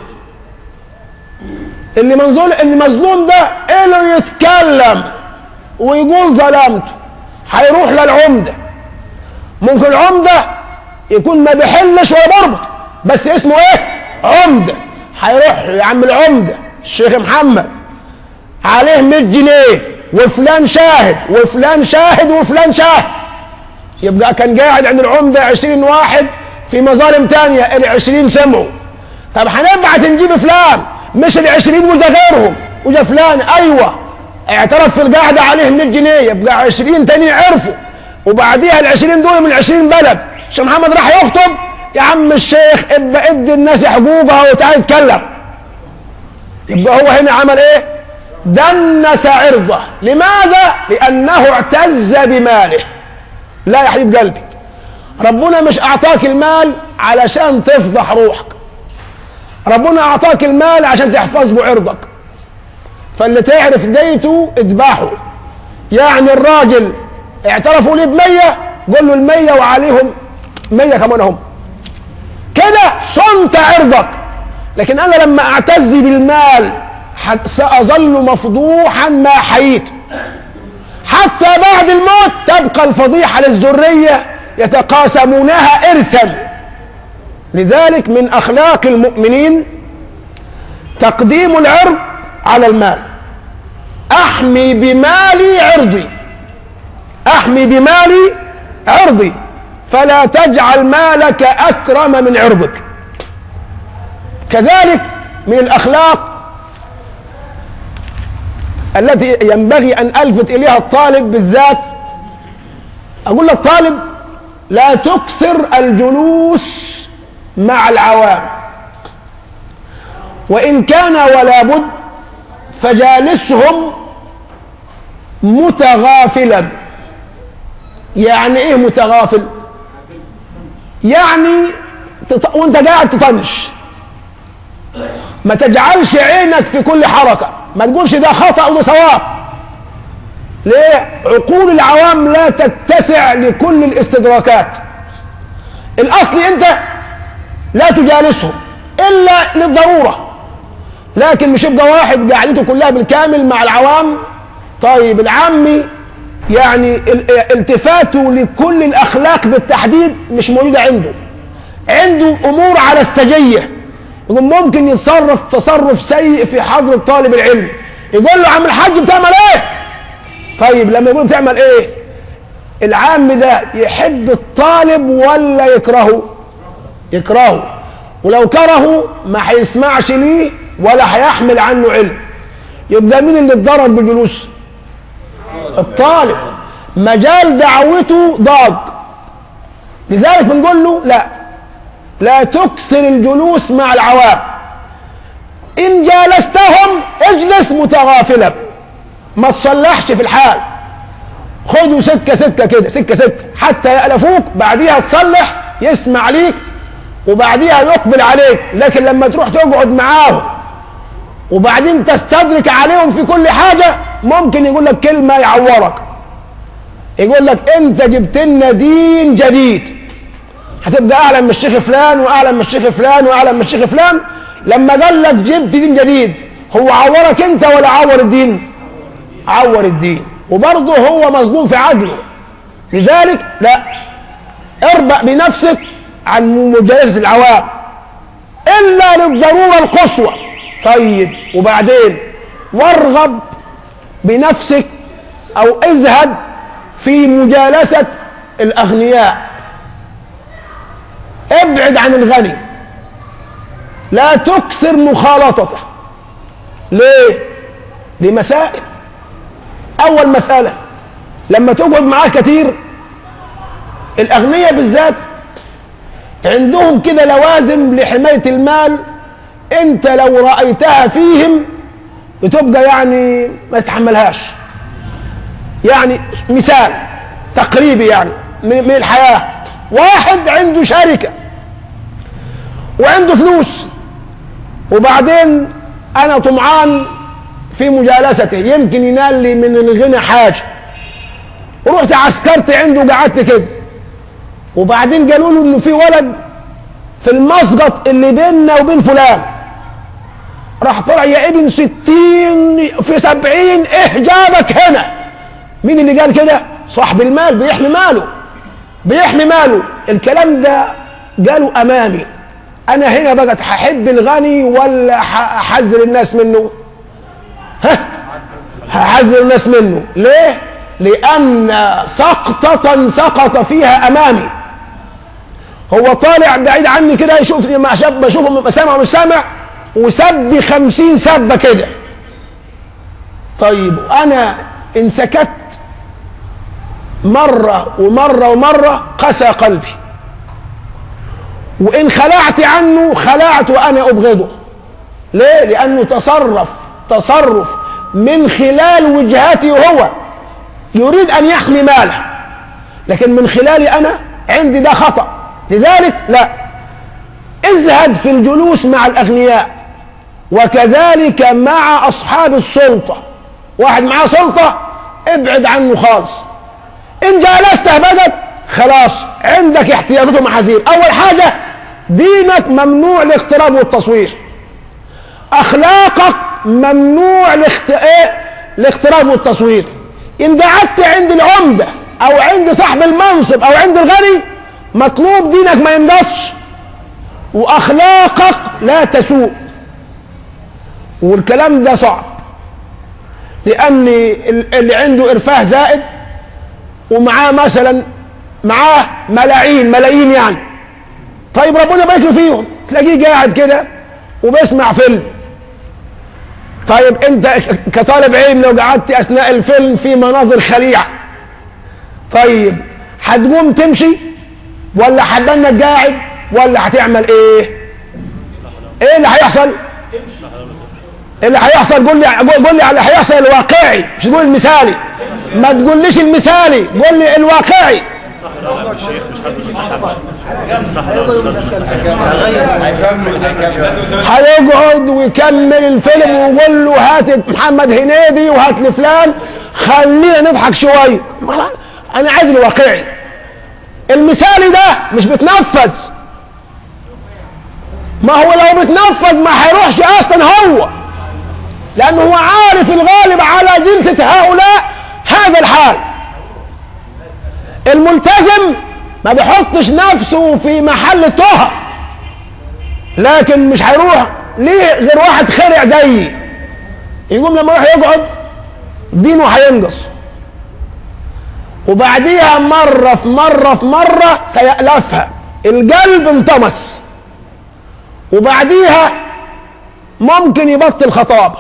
اللي من ظلم، اللي مظلوم ده اللي يتكلم ويقول ظلمته هيروح للعمده. ممكن العمده يكون ما بيحلش ولا بربط، بس اسمه ايه؟ عمده. هيروح يا عم العمده الشيخ محمد عليه مية جنيه وفلان شاهد وفلان شاهد وفلان شاهد، يبقى كان قاعد عند العمده عشرين واحد في مظالم تانية، العشرين سمعوا. طب هنبعت نجيب فلان، مش العشرين وجا غيرهم، وجا فلان ايوه اعترف في القاعده عليه مية جنيه، يبقى عشرين تانيين عرفوا، وبعديها العشرين دول من العشرين بلد. الشيخ محمد راح يخطب، يا عم الشيخ ابقى ادي الناس حقوقها وتعالى اتكلم. يبقى هو هنا عمل ايه؟ دنس عرضه. لماذا؟ لانه اعتز بماله. لا يا حبيب قلبي، ربنا مش اعطاك المال علشان تفضح روحك، ربنا اعطاك المال عشان تحفظ به عرضك. فاللي تعرف ديته اذبحه. يعني الراجل اعترفوا لي بمية، قول له المية وعليهم مية كمان هم، كده صنت عرضك. لكن انا لما اعتز بالمال سأظل مفضوحا ما حييت، حتى بعد الموت تبقى الفضيحة للذرية يتقاسمونها إرثا. لذلك من أخلاق المؤمنين تقديم العرض على المال. أحمي بمالي عرضي، أحمي بمالي عرضي، فلا تجعل مالك أكرم من عرضك. كذلك من الأخلاق التي ينبغي أن ألفت إليها الطالب بالذات، أقول للطالب لا تكثر الجلوس مع العوام، وإن كان ولا بد فجالسهم متغافلا. يعني إيه متغافل؟ يعني تط... وانت قاعد تطنش، ما تجعلش عينك في كل حركة، ما تقولش ده خطأ وده صواب. ليه؟ عقول العوام لا تتسع لكل الاستدراكات. الأصل أنت لا تجالسهم إلا للضرورة، لكن مش يبقى واحد قاعدته كلها بالكامل مع العوام. طيب العامي يعني التفاته لكل الأخلاق بالتحديد مش موجودة عنده، عنده أمور على السجية، يقول ممكن يتصرف تصرف سيء في حضرة طالب العلم، يقول له عم الحاج بتعمل ايه؟ طيب لما يقول بتعمل ايه؟ العام ده يحب الطالب ولا يكرهه؟ يكرهه، ولو كرهه ما هيسمعش ليه ولا هيحمل عنه علم. يبقى مين اللي اتضرر بالجلوس؟ الطالب، مجال دعوته ضاق. لذلك بنقول له لا لا تكثر الجلوس مع العوام، إن جالستهم اجلس متغافلا، ما تصلحش في الحال، خذوا سكة سكة كده، سكة سكة حتى يألفوك، بعديها تصلح يسمع ليك وبعديها يقبل عليك. لكن لما تروح تقعد معاهم وبعدين تستدرك عليهم في كل حاجة، ممكن يقول لك كلمة يعورك، يقول لك انت جبت لنا دين جديد، هتبقى اعلى من الشيخ فلان واعلى من الشيخ فلان واعلى من الشيخ فلان. لما قال لك جبت دين جديد، هو عورك انت ولا عور الدين؟ عور الدين، وبرضه هو مظلوم في عدله. لذلك لا، اربأ بنفسك عن مجالسة العوام الا للضرورة القصوى. طيب وبعدين وارغب بنفسك او ازهد في مجالسة الاغنياء، ابعد عن الغني، لا تكثر مخالطته. ليه؟ لمسائل. اول مسألة، لما تقعد معاه كتير، الاغنياء بالذات عندهم كده لوازم لحماية المال، انت لو رأيتها فيهم بتبقى يعني ما تتحملهاش. يعني مثال تقريبي يعني من الحياة، واحد عنده شركة وعنده فلوس، وبعدين انا طمعان في مجالسته، يمكن ينال لي من الغنى حاجة، ورحت عسكرت عنده وقعدت كده، وبعدين قالوا له انه في ولد في المسقط اللي بيننا وبين فلان، راح طلع يا ابن ستين في سبعين ايه جابك هنا؟ مين اللي قال كده؟ صاحب المال بيحمي ماله، بيحمي ماله. الكلام ده قالوا امامي، انا هنا بقى هحب الغني ولا هحذر الناس منه؟ ها، هحذر الناس منه. ليه؟ لان سقطة سقط فيها امامي، هو طالع بعيد عني كده يشوف ما شاف بشوفه سامع مش سامع، وسب خمسين سبة كده. طيب انا ان سكت مرة ومرة ومرة قسى قلبي، وإن خلعت عنه خلعت وأنا أبغضه. ليه؟ لأنه تصرف تصرف من خلال وجهاتي، وهو يريد أن يحمي ماله، لكن من خلالي أنا عندي ده خطأ. لذلك لا، ازهد في الجلوس مع الأغنياء، وكذلك مع أصحاب السلطة. واحد معاه سلطة ابعد عنه خالص، إن جالسته بقت خلاص عندك احتياطات ومحاذير. أول حاجة دينك ممنوع الاقتراب والتصوير، أخلاقك ممنوع الاخت... ايه؟ الاقتراب والتصوير. إن قعدت عند العمدة أو عند صاحب المنصب أو عند الغني، مطلوب دينك ما ينقصش وأخلاقك لا تسوء. والكلام ده صعب، لأن اللي عنده إرفاه زائد ومعاه مثلا معاه ملايين ملايين يعني، طيب ربنا يبارك له فيهم، تلاقيه قاعد كده وبيسمع فيلم. طيب انت كطالب علم لو قعدت اثناء الفيلم في مناظر خليعه، طيب هتقوم تمشي ولا هتضلك قاعد ولا هتعمل ايه؟ ايه اللي هيحصل؟ ايه اللي هيحصل؟ قول لي قول لي على اللي هيحصل الواقعي، مش تقول المثالي. ما تقوليش المثالي، قول لي الواقعي. هيقعد ويكمل الفيلم ويقول له هات محمد هنيدي وهات لفلان، خلينا نضحك شويه. انا عايز الواقعي. المثالي ده مش بتنفذ، ما هو لو بتنفذ ما هيروحش اصلا هو، لانه هو عارف الغالب على جنسة هؤلاء هذا الحال. الملتزم ما بيحطش نفسه في محل طه، لكن مش هيروح ليه غير واحد خرع زيي، يقوم لما يروح يقعد دينه هينقص، وبعديها مرة في مرة في مرة سيألفها، القلب انطمس، وبعديها ممكن يبطل خطابة.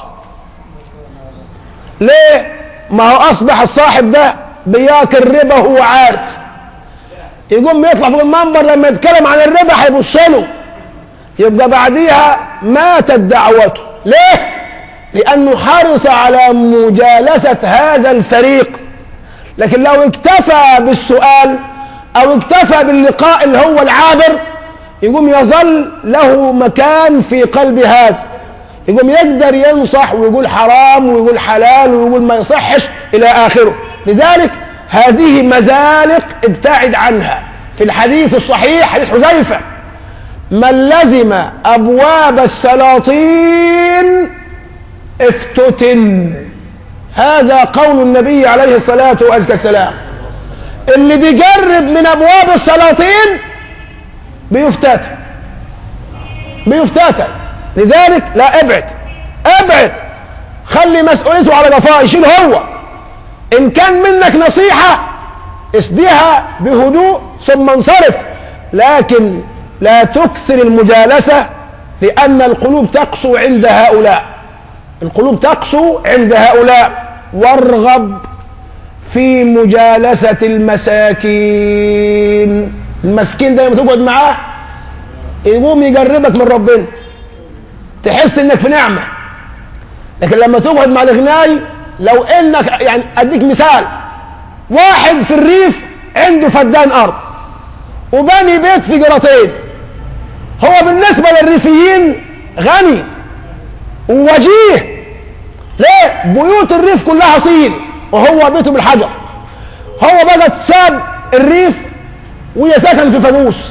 ليه؟ ما هو أصبح الصاحب ده بياكل ربا وهو عارف، يقوم يطلع فوق المنبر لما يتكلم عن الربا هيبص له، يبقى بعديها ماتت دعوته. ليه؟ لأنه حرص على مجالسة هذا الفريق. لكن لو اكتفى بالسؤال أو اكتفى باللقاء اللي هو العابر، يقوم يظل له مكان في قلب هذا، يقوم يقدر ينصح ويقول حرام ويقول حلال ويقول ما يصحش إلى آخره. لذلك هذه مزالق ابتعد عنها. في الحديث الصحيح حديث حذيفة: من لزم أبواب السلاطين افتتن. هذا قول النبي عليه الصلاة والسلام. اللي بيجرب من أبواب السلاطين بيفتتن بيفتتن. لذلك لا، ابعد ابعد، خلي مسؤوليته على جفاه، يشيل هو. إن كان منك نصيحة اسديها بهدوء ثم انصرف، لكن لا تكثر المجالسة، لأن القلوب تقسو عند هؤلاء، القلوب تقسو عند هؤلاء. وارغب في مجالسة المساكين. المسكين ده لما تقعد معاه يقوم يقربك من ربنا، تحس انك في نعمة. لكن لما تقعد مع الغناي، لو انك يعني اديك مثال، واحد في الريف عنده فدان ارض وبني بيت في جرتين، هو بالنسبة للريفيين غني ووجيه. ليه؟ بيوت الريف كلها طين وهو بيته بالحجر. هو بقى ساب الريف ويسكن في فانوس.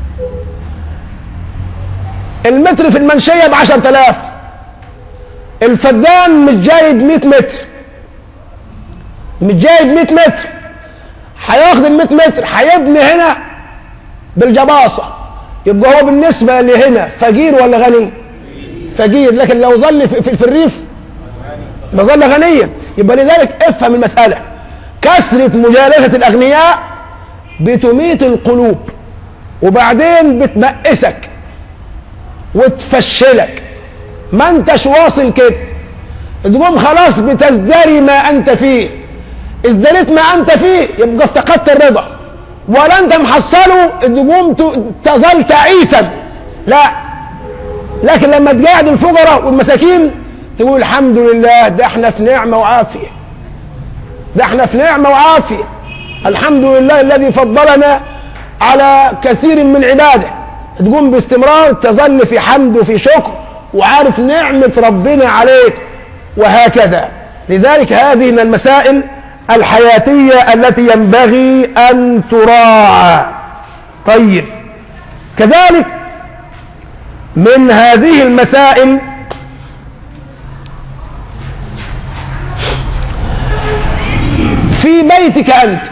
المتر في المنشية بعشر تلاف، الفدان متجايب مئة متر، متجايب مئة متر، هياخد ال مئة متر هيبني هنا بالجباصة. يبقى هو بالنسبة لهنا فقير ولا غني؟ فقير. لكن لو ظل في, في, في الريف بظل غنيا. يبقى لذلك افهم المسألة، كثرة مجالسة الأغنياء بتميت القلوب، وبعدين بتمأسك وتفشلك. ما انتش واصل كده، تقوم خلاص بتزدري ما انت فيه. ازدريت ما انت فيه يبقى افتقدت الرضا، ولا انت محصله تقوم تظل تعيسا. لا، لكن لما تقاعد الفقراء والمساكين تقول الحمد لله، ده احنا في نعمة وعافية، ده احنا في نعمة وعافية، الحمد لله الذي فضلنا على كثير من عباده. تقوم باستمرار تظل في حمد وفي شكر وعارف نعمة ربنا عليك، وهكذا. لذلك هذه من المسائل الحياتية التي ينبغي أن تراعى. طيب، كذلك من هذه المسائل في بيتك أنت،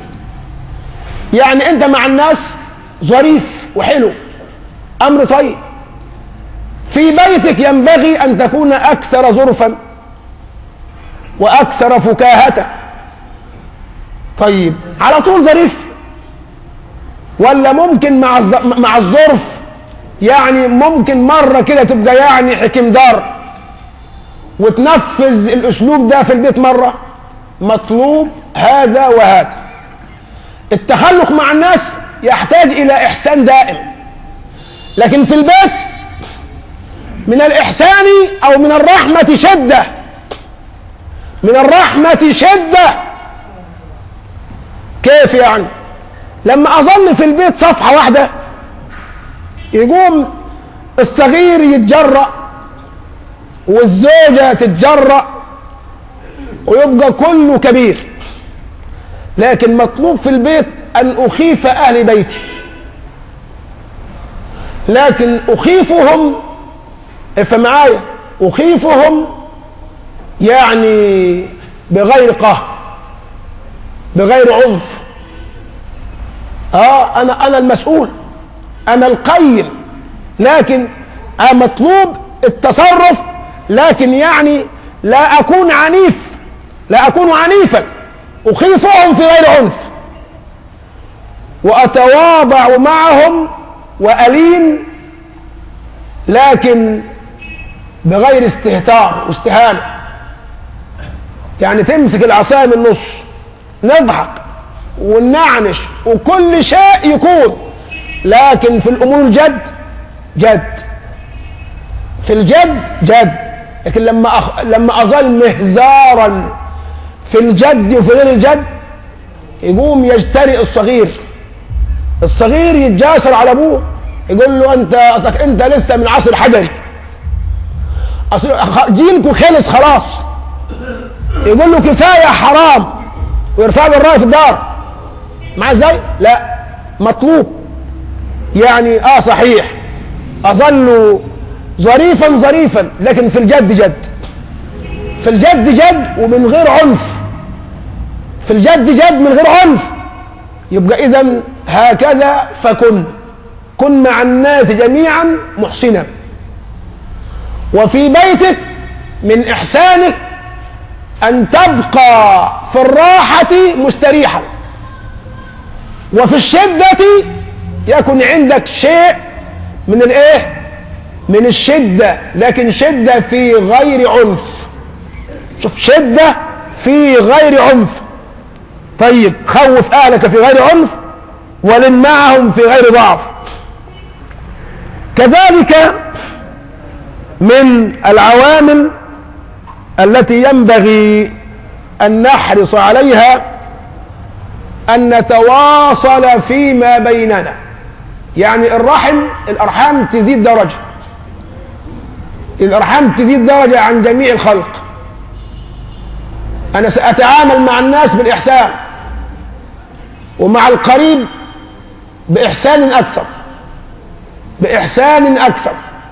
يعني أنت مع الناس ظريف وحلو، أمر طيب. في بيتك ينبغي أن تكون أكثر ظرفا وأكثر فكاهة. طيب، على طول ظريف ولا ممكن مع مع الظرف يعني ممكن مرة كده تبقى يعني حكيم دار وتنفذ الأسلوب ده في البيت مرة؟ مطلوب هذا وهذا. التخلق مع الناس يحتاج إلى إحسان دائم، لكن في البيت من الإحسان أو من الرحمة شدة، من الرحمة شدة. كيف يعني؟ لما أظل في البيت صفحة واحدة يقوم الصغير يتجرأ والزوجة تتجرأ ويبقى كله كبير. لكن مطلوب في البيت أن أخيف أهل بيتي، لكن أخيفهم، افهم معايا، أخيفهم يعني بغير قهر، بغير عنف. اه انا انا المسؤول، انا القيم، لكن مطلوب التصرف، لكن يعني لا اكون عنيف، لا اكون عنيفا، اخيفهم في غير عنف، واتواضع معهم والين، لكن بغير استهتار واستهانه. يعني تمسك العصايه من النص، نضحك ونعنش وكل شيء يكون، لكن في الامور الجد جد، في الجد جد. لكن لما أخ... لما اظل مهزارا في الجد وفي غير الجد يقوم يجترئ الصغير الصغير يتجاسر على ابوه، يقول له انت اصلك انت لسه من عصر حجري، اصل جيلكوا خلص خلاص. يقول له كفايه حرام ويرفع له الرايه في الدار. مع ازاي؟ لا، مطلوب. يعني اه صحيح اظل ظريفا ظريفا، لكن في الجد جد، في الجد جد ومن غير عنف، في الجد جد من غير عنف. يبقى اذا هكذا فكن، كن مع الناس جميعا محسنا. وفي بيتك من احسانك ان تبقى في الراحة مستريحا، وفي الشدة يكن عندك شيء من الايه؟ من الشدة، لكن شدة في غير عنف. شوف، شدة في غير عنف. طيب، خوف اهلك في غير عنف، ولن معهم في غير ضعف. كذلك من العوامل التي ينبغي أن نحرص عليها أن نتواصل فيما بيننا. يعني الرحم الأرحام تزيد درجة، الأرحام تزيد درجة عن جميع الخلق. أنا سأتعامل مع الناس بالإحسان، ومع القريب بإحسان أكثر، بإحسان أكثر.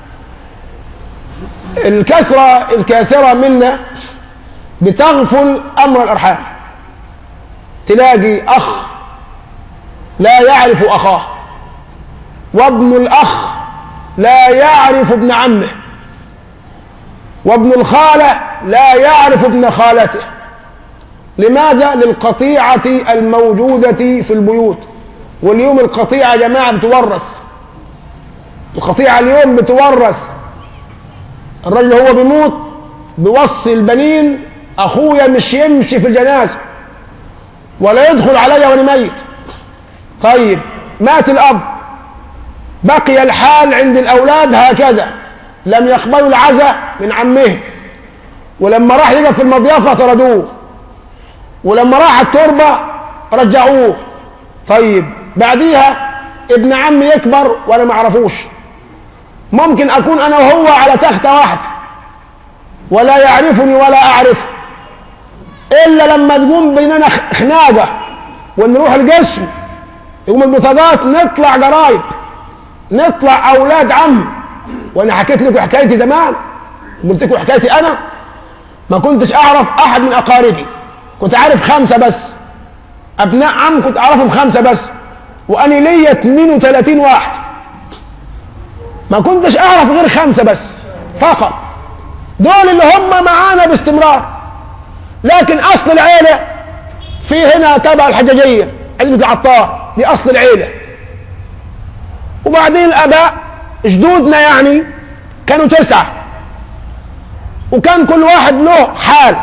الكسرة الكاسرة منا بتغفل أمر الأرحام. تلاقي أخ لا يعرف أخاه، وابن الأخ لا يعرف ابن عمه، وابن الخالة لا يعرف ابن خالته. لماذا؟ للقطيعة الموجودة في البيوت. واليوم القطيعة يا جماعة بتورث، القطيعة اليوم بتورث. الرجل هو بيموت بيوصي البنين أخويا مش يمشي في الجنازة ولا يدخل علي وأنا ميت. طيب، مات الأب، بقي الحال عند الأولاد هكذا، لم يقبلوا العزاء من عمه، ولما راح يقف في المضيافة طردوه، ولما راح التربة رجعوه. طيب، بعديها ابن عمي يكبر وأنا ما أعرفوش، ممكن أكون أنا وهو على تختة واحدة ولا يعرفني ولا أعرفه، إلا لما تقوم بيننا خناقة ونروح القسم يقوم البطاقات نطلع قرايب، نطلع أولاد عم. وأنا حكيت لكم حكايتي زمان، قلت لكم حكايتي أنا ما كنتش أعرف أحد من أقاربي، كنت أعرف خمسة بس أبناء عم، كنت أعرفهم خمسة بس، وأنا ليا اثنين وثلاثين واحد، ما كنتش أعرف غير خمسة بس فقط، دول اللي هم معانا باستمرار. لكن أصل العيلة في هنا تبع الحجاجية عزبة العطار، دي أصل العيلة. وبعدين الآباء جدودنا يعني كانوا تسعة، وكان كل واحد له حال.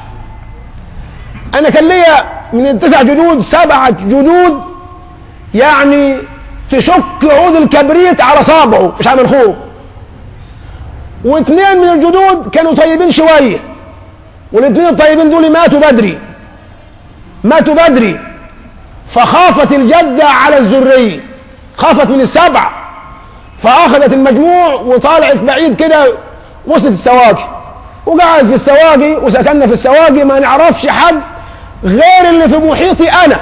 أنا كان ليا من التسع جدود سبعة جدود يعني تشك عود الكبريت على صابعه مش على منخوره، واثنين من الجدود كانوا طيبين شويه، والاثنين الطيبين دول ماتوا بدري، ماتوا بدري. فخافت الجده على الذريه، خافت من السبعه، فاخذت المجموع وطالعت بعيد كده، وصلت السواقي وقعدت في السواقي وسكننا في السواقي، ما نعرفش حد غير اللي في محيطي انا.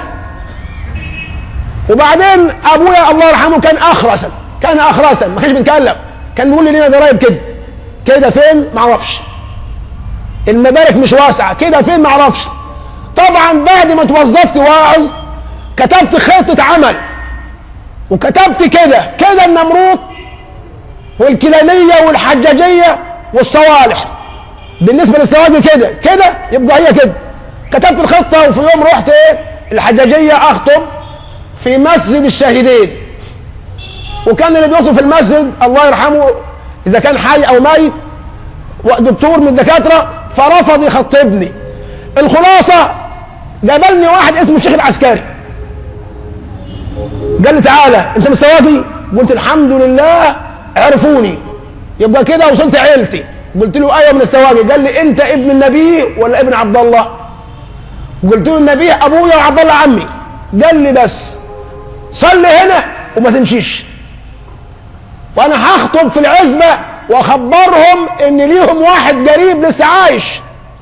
وبعدين ابويا الله يرحمه كان اخرسا، كان اخرسا ما كانش بيتكلم، كان بيقول لي لينا ضرايب كده كده فين ما اعرفش، المبارك مش واسعه كده فين ما اعرفش. طبعا بعد ما توظفت واعظ كتبت خطه عمل، وكتبت كده كده النمروط والكلانيه والحجاجيه والصوالح. بالنسبه للسواقي كده كده يبقى هي كده. كتبت الخطه، وفي يوم رحت ايه الحجاجيه اخطب في مسجد الشاهدين، وكان اللي بيخطب في المسجد الله يرحمه اذا كان حي او ميت دكتور من الدكاتره، فرفض يخطبني. الخلاصه قابلني واحد اسمه الشيخ العسكري، قال لي تعالى انت من السواقي؟ قلت الحمد لله عرفوني، يبقى كده وصلت عيلتي. قلت له ايوه من السواقي. قال لي انت ابن النبي ولا ابن عبد الله؟ قلت له النبي ابويا وعبد الله عمي. قال لي بس صلي هنا وما تمشيش، وانا هخطب في العزبة واخبرهم ان ليهم واحد قريب لسه عايش.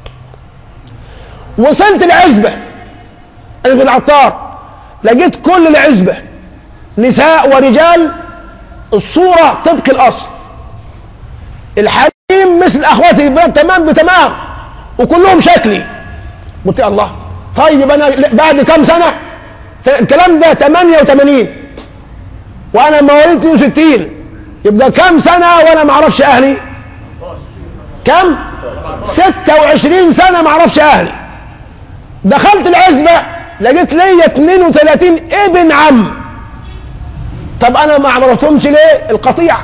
وصلت العزبة عزبة العطار، لقيت كل العزبة نساء ورجال الصورة طبق الاصل، الحريم مثل اخواتي البنات تمام بتمام وكلهم شكلي. قلت يا الله، طيب يبقى انا بعد كم سنة؟ الكلام ده ثمانية وثمانين وانا مواليد اثنين وستين، يبقى كم سنة وانا ما اعرفش اهلي؟ كم؟ ستة وعشرين سنة ما اعرفش اهلي. دخلت العزبة لقيت ليا اثنين وثلاثين ابن عم. طب انا ما عرفتهمش ليه؟ القطيعة،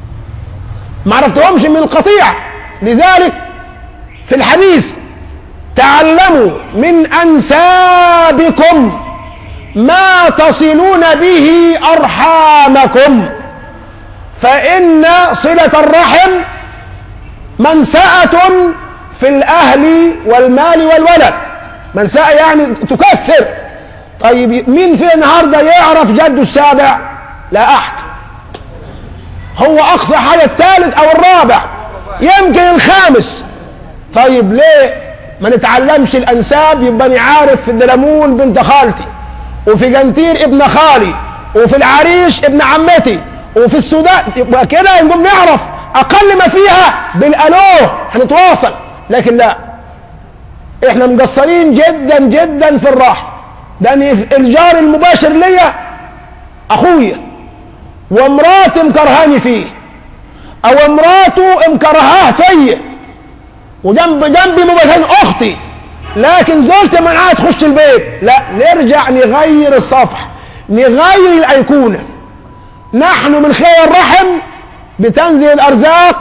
ما عرفتهمش من القطيعة. لذلك في الحديث تعلموا من انسابكم ما تصلون به ارحامكم، فإن صلة الرحم منسأة في الأهل والمال والولد. منسأة يعني تكثر. طيب مين في النهارده يعرف جده السابع؟ لا أحد. هو أقصى حاجة الثالث أو الرابع، يمكن الخامس. طيب ليه ما نتعلمش الأنساب؟ يبقى أنا عارف في الدلمون بنت خالتي، وفي جنتير ابن خالي، وفي العريش ابن عمتي، وفي السودان. يبقى كده نقوم نعرف اقل ما فيها بالالوه هنتواصل. لكن لا، احنا مقصرين جدا جدا في الراحه، لان الجار المباشر ليا اخويا، ومراتي مكرهاني فيه، او مراته مكرهاه فيا، وجنب جنبي مباشرين اختي، لكن زوجتي منعها تخش البيت. لا، نرجع نغير الصفحه، نغير الايقونه. نحن من خير الرحم بتنزل الارزاق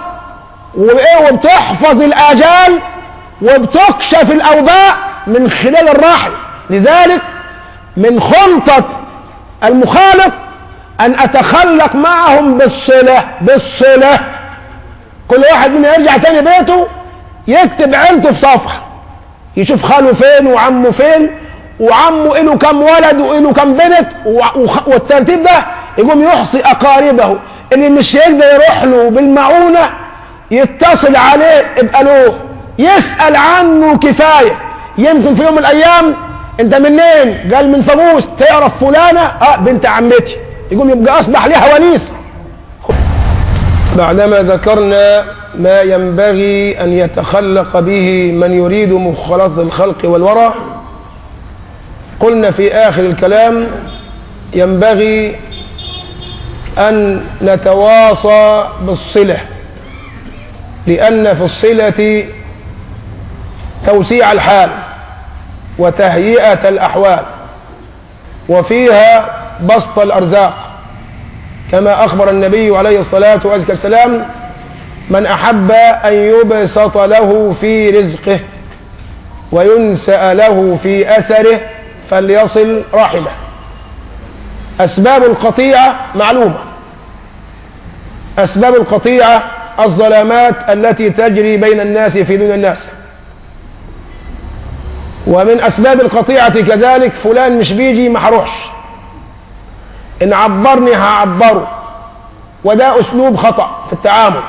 وبتحفظ الاجال وبتكشف الاوباء من خلال الرحم. لذلك من خلطة المخالط ان اتخلق معهم بالصلة. بالصلة كل واحد منا يرجع تاني بيته يكتب عيلته في صفحة، يشوف خاله فين وعمه فين، وعمه له كم ولد وله كم بنت، والترتيب ده يقوم يحصي اقاربه. اللي مش يقدر يروح له بالمعونة يتصل عليه بألوه، يسأل عنه كفاية. يمكن في يوم من الايام انت منين؟ قال من فاقوس. تعرف فلانة؟ اه بنت عمتي. يقوم يبقى اصبح لها ونيس. بعدما ذكرنا ما ينبغي ان يتخلق به من يريد مخالطة الخلق والورى، قلنا في اخر الكلام ينبغي أن نتواصى بالصلة، لأن في الصلة توسيع الحال وتهيئة الأحوال، وفيها بسط الأرزاق، كما أخبر النبي عليه الصلاة والسلام: من أحب أن يبسط له في رزقه وينسأ له في أثره فليصل رحمه. أسباب القطيعة معلومة. أسباب القطيعة الظلامات التي تجري بين الناس في دون الناس. ومن أسباب القطيعة كذلك فلان مش بيجي ما هروحش، إن عبرني هعبره، وده أسلوب خطأ في التعامل.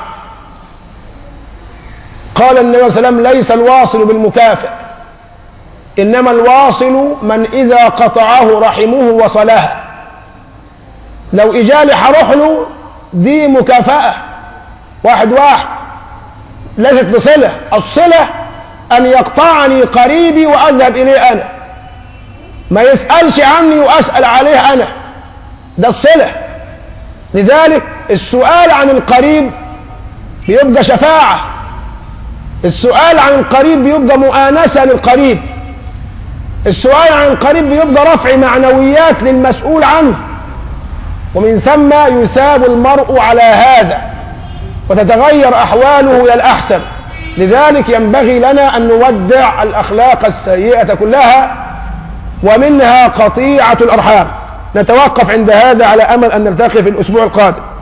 قال النبي صلى الله عليه وسلم: ليس الواصل بالمكافئ، إنما الواصل من إذا قطعه رحمه وصلها. لو إجالي هروح له دي مكافأة، واحد واحد، ليست بصلة. الصلة أن يقطعني قريبي وأذهب إليه أنا، ما يسألش عني وأسأل عليه أنا، ده الصلة. لذلك السؤال عن القريب بيبقى شفاعة، السؤال عن القريب بيبقى مؤانسة للقريب، السؤال عن القريب بيبقى رفع معنويات للمسؤول عنه، ومن ثم يثاب المرء على هذا وتتغير أحواله إلى الأحسن. لذلك ينبغي لنا أن نودع الأخلاق السيئة كلها، ومنها قطيعة الأرحام. نتوقف عند هذا على أمل أن نلتقي في الأسبوع القادم.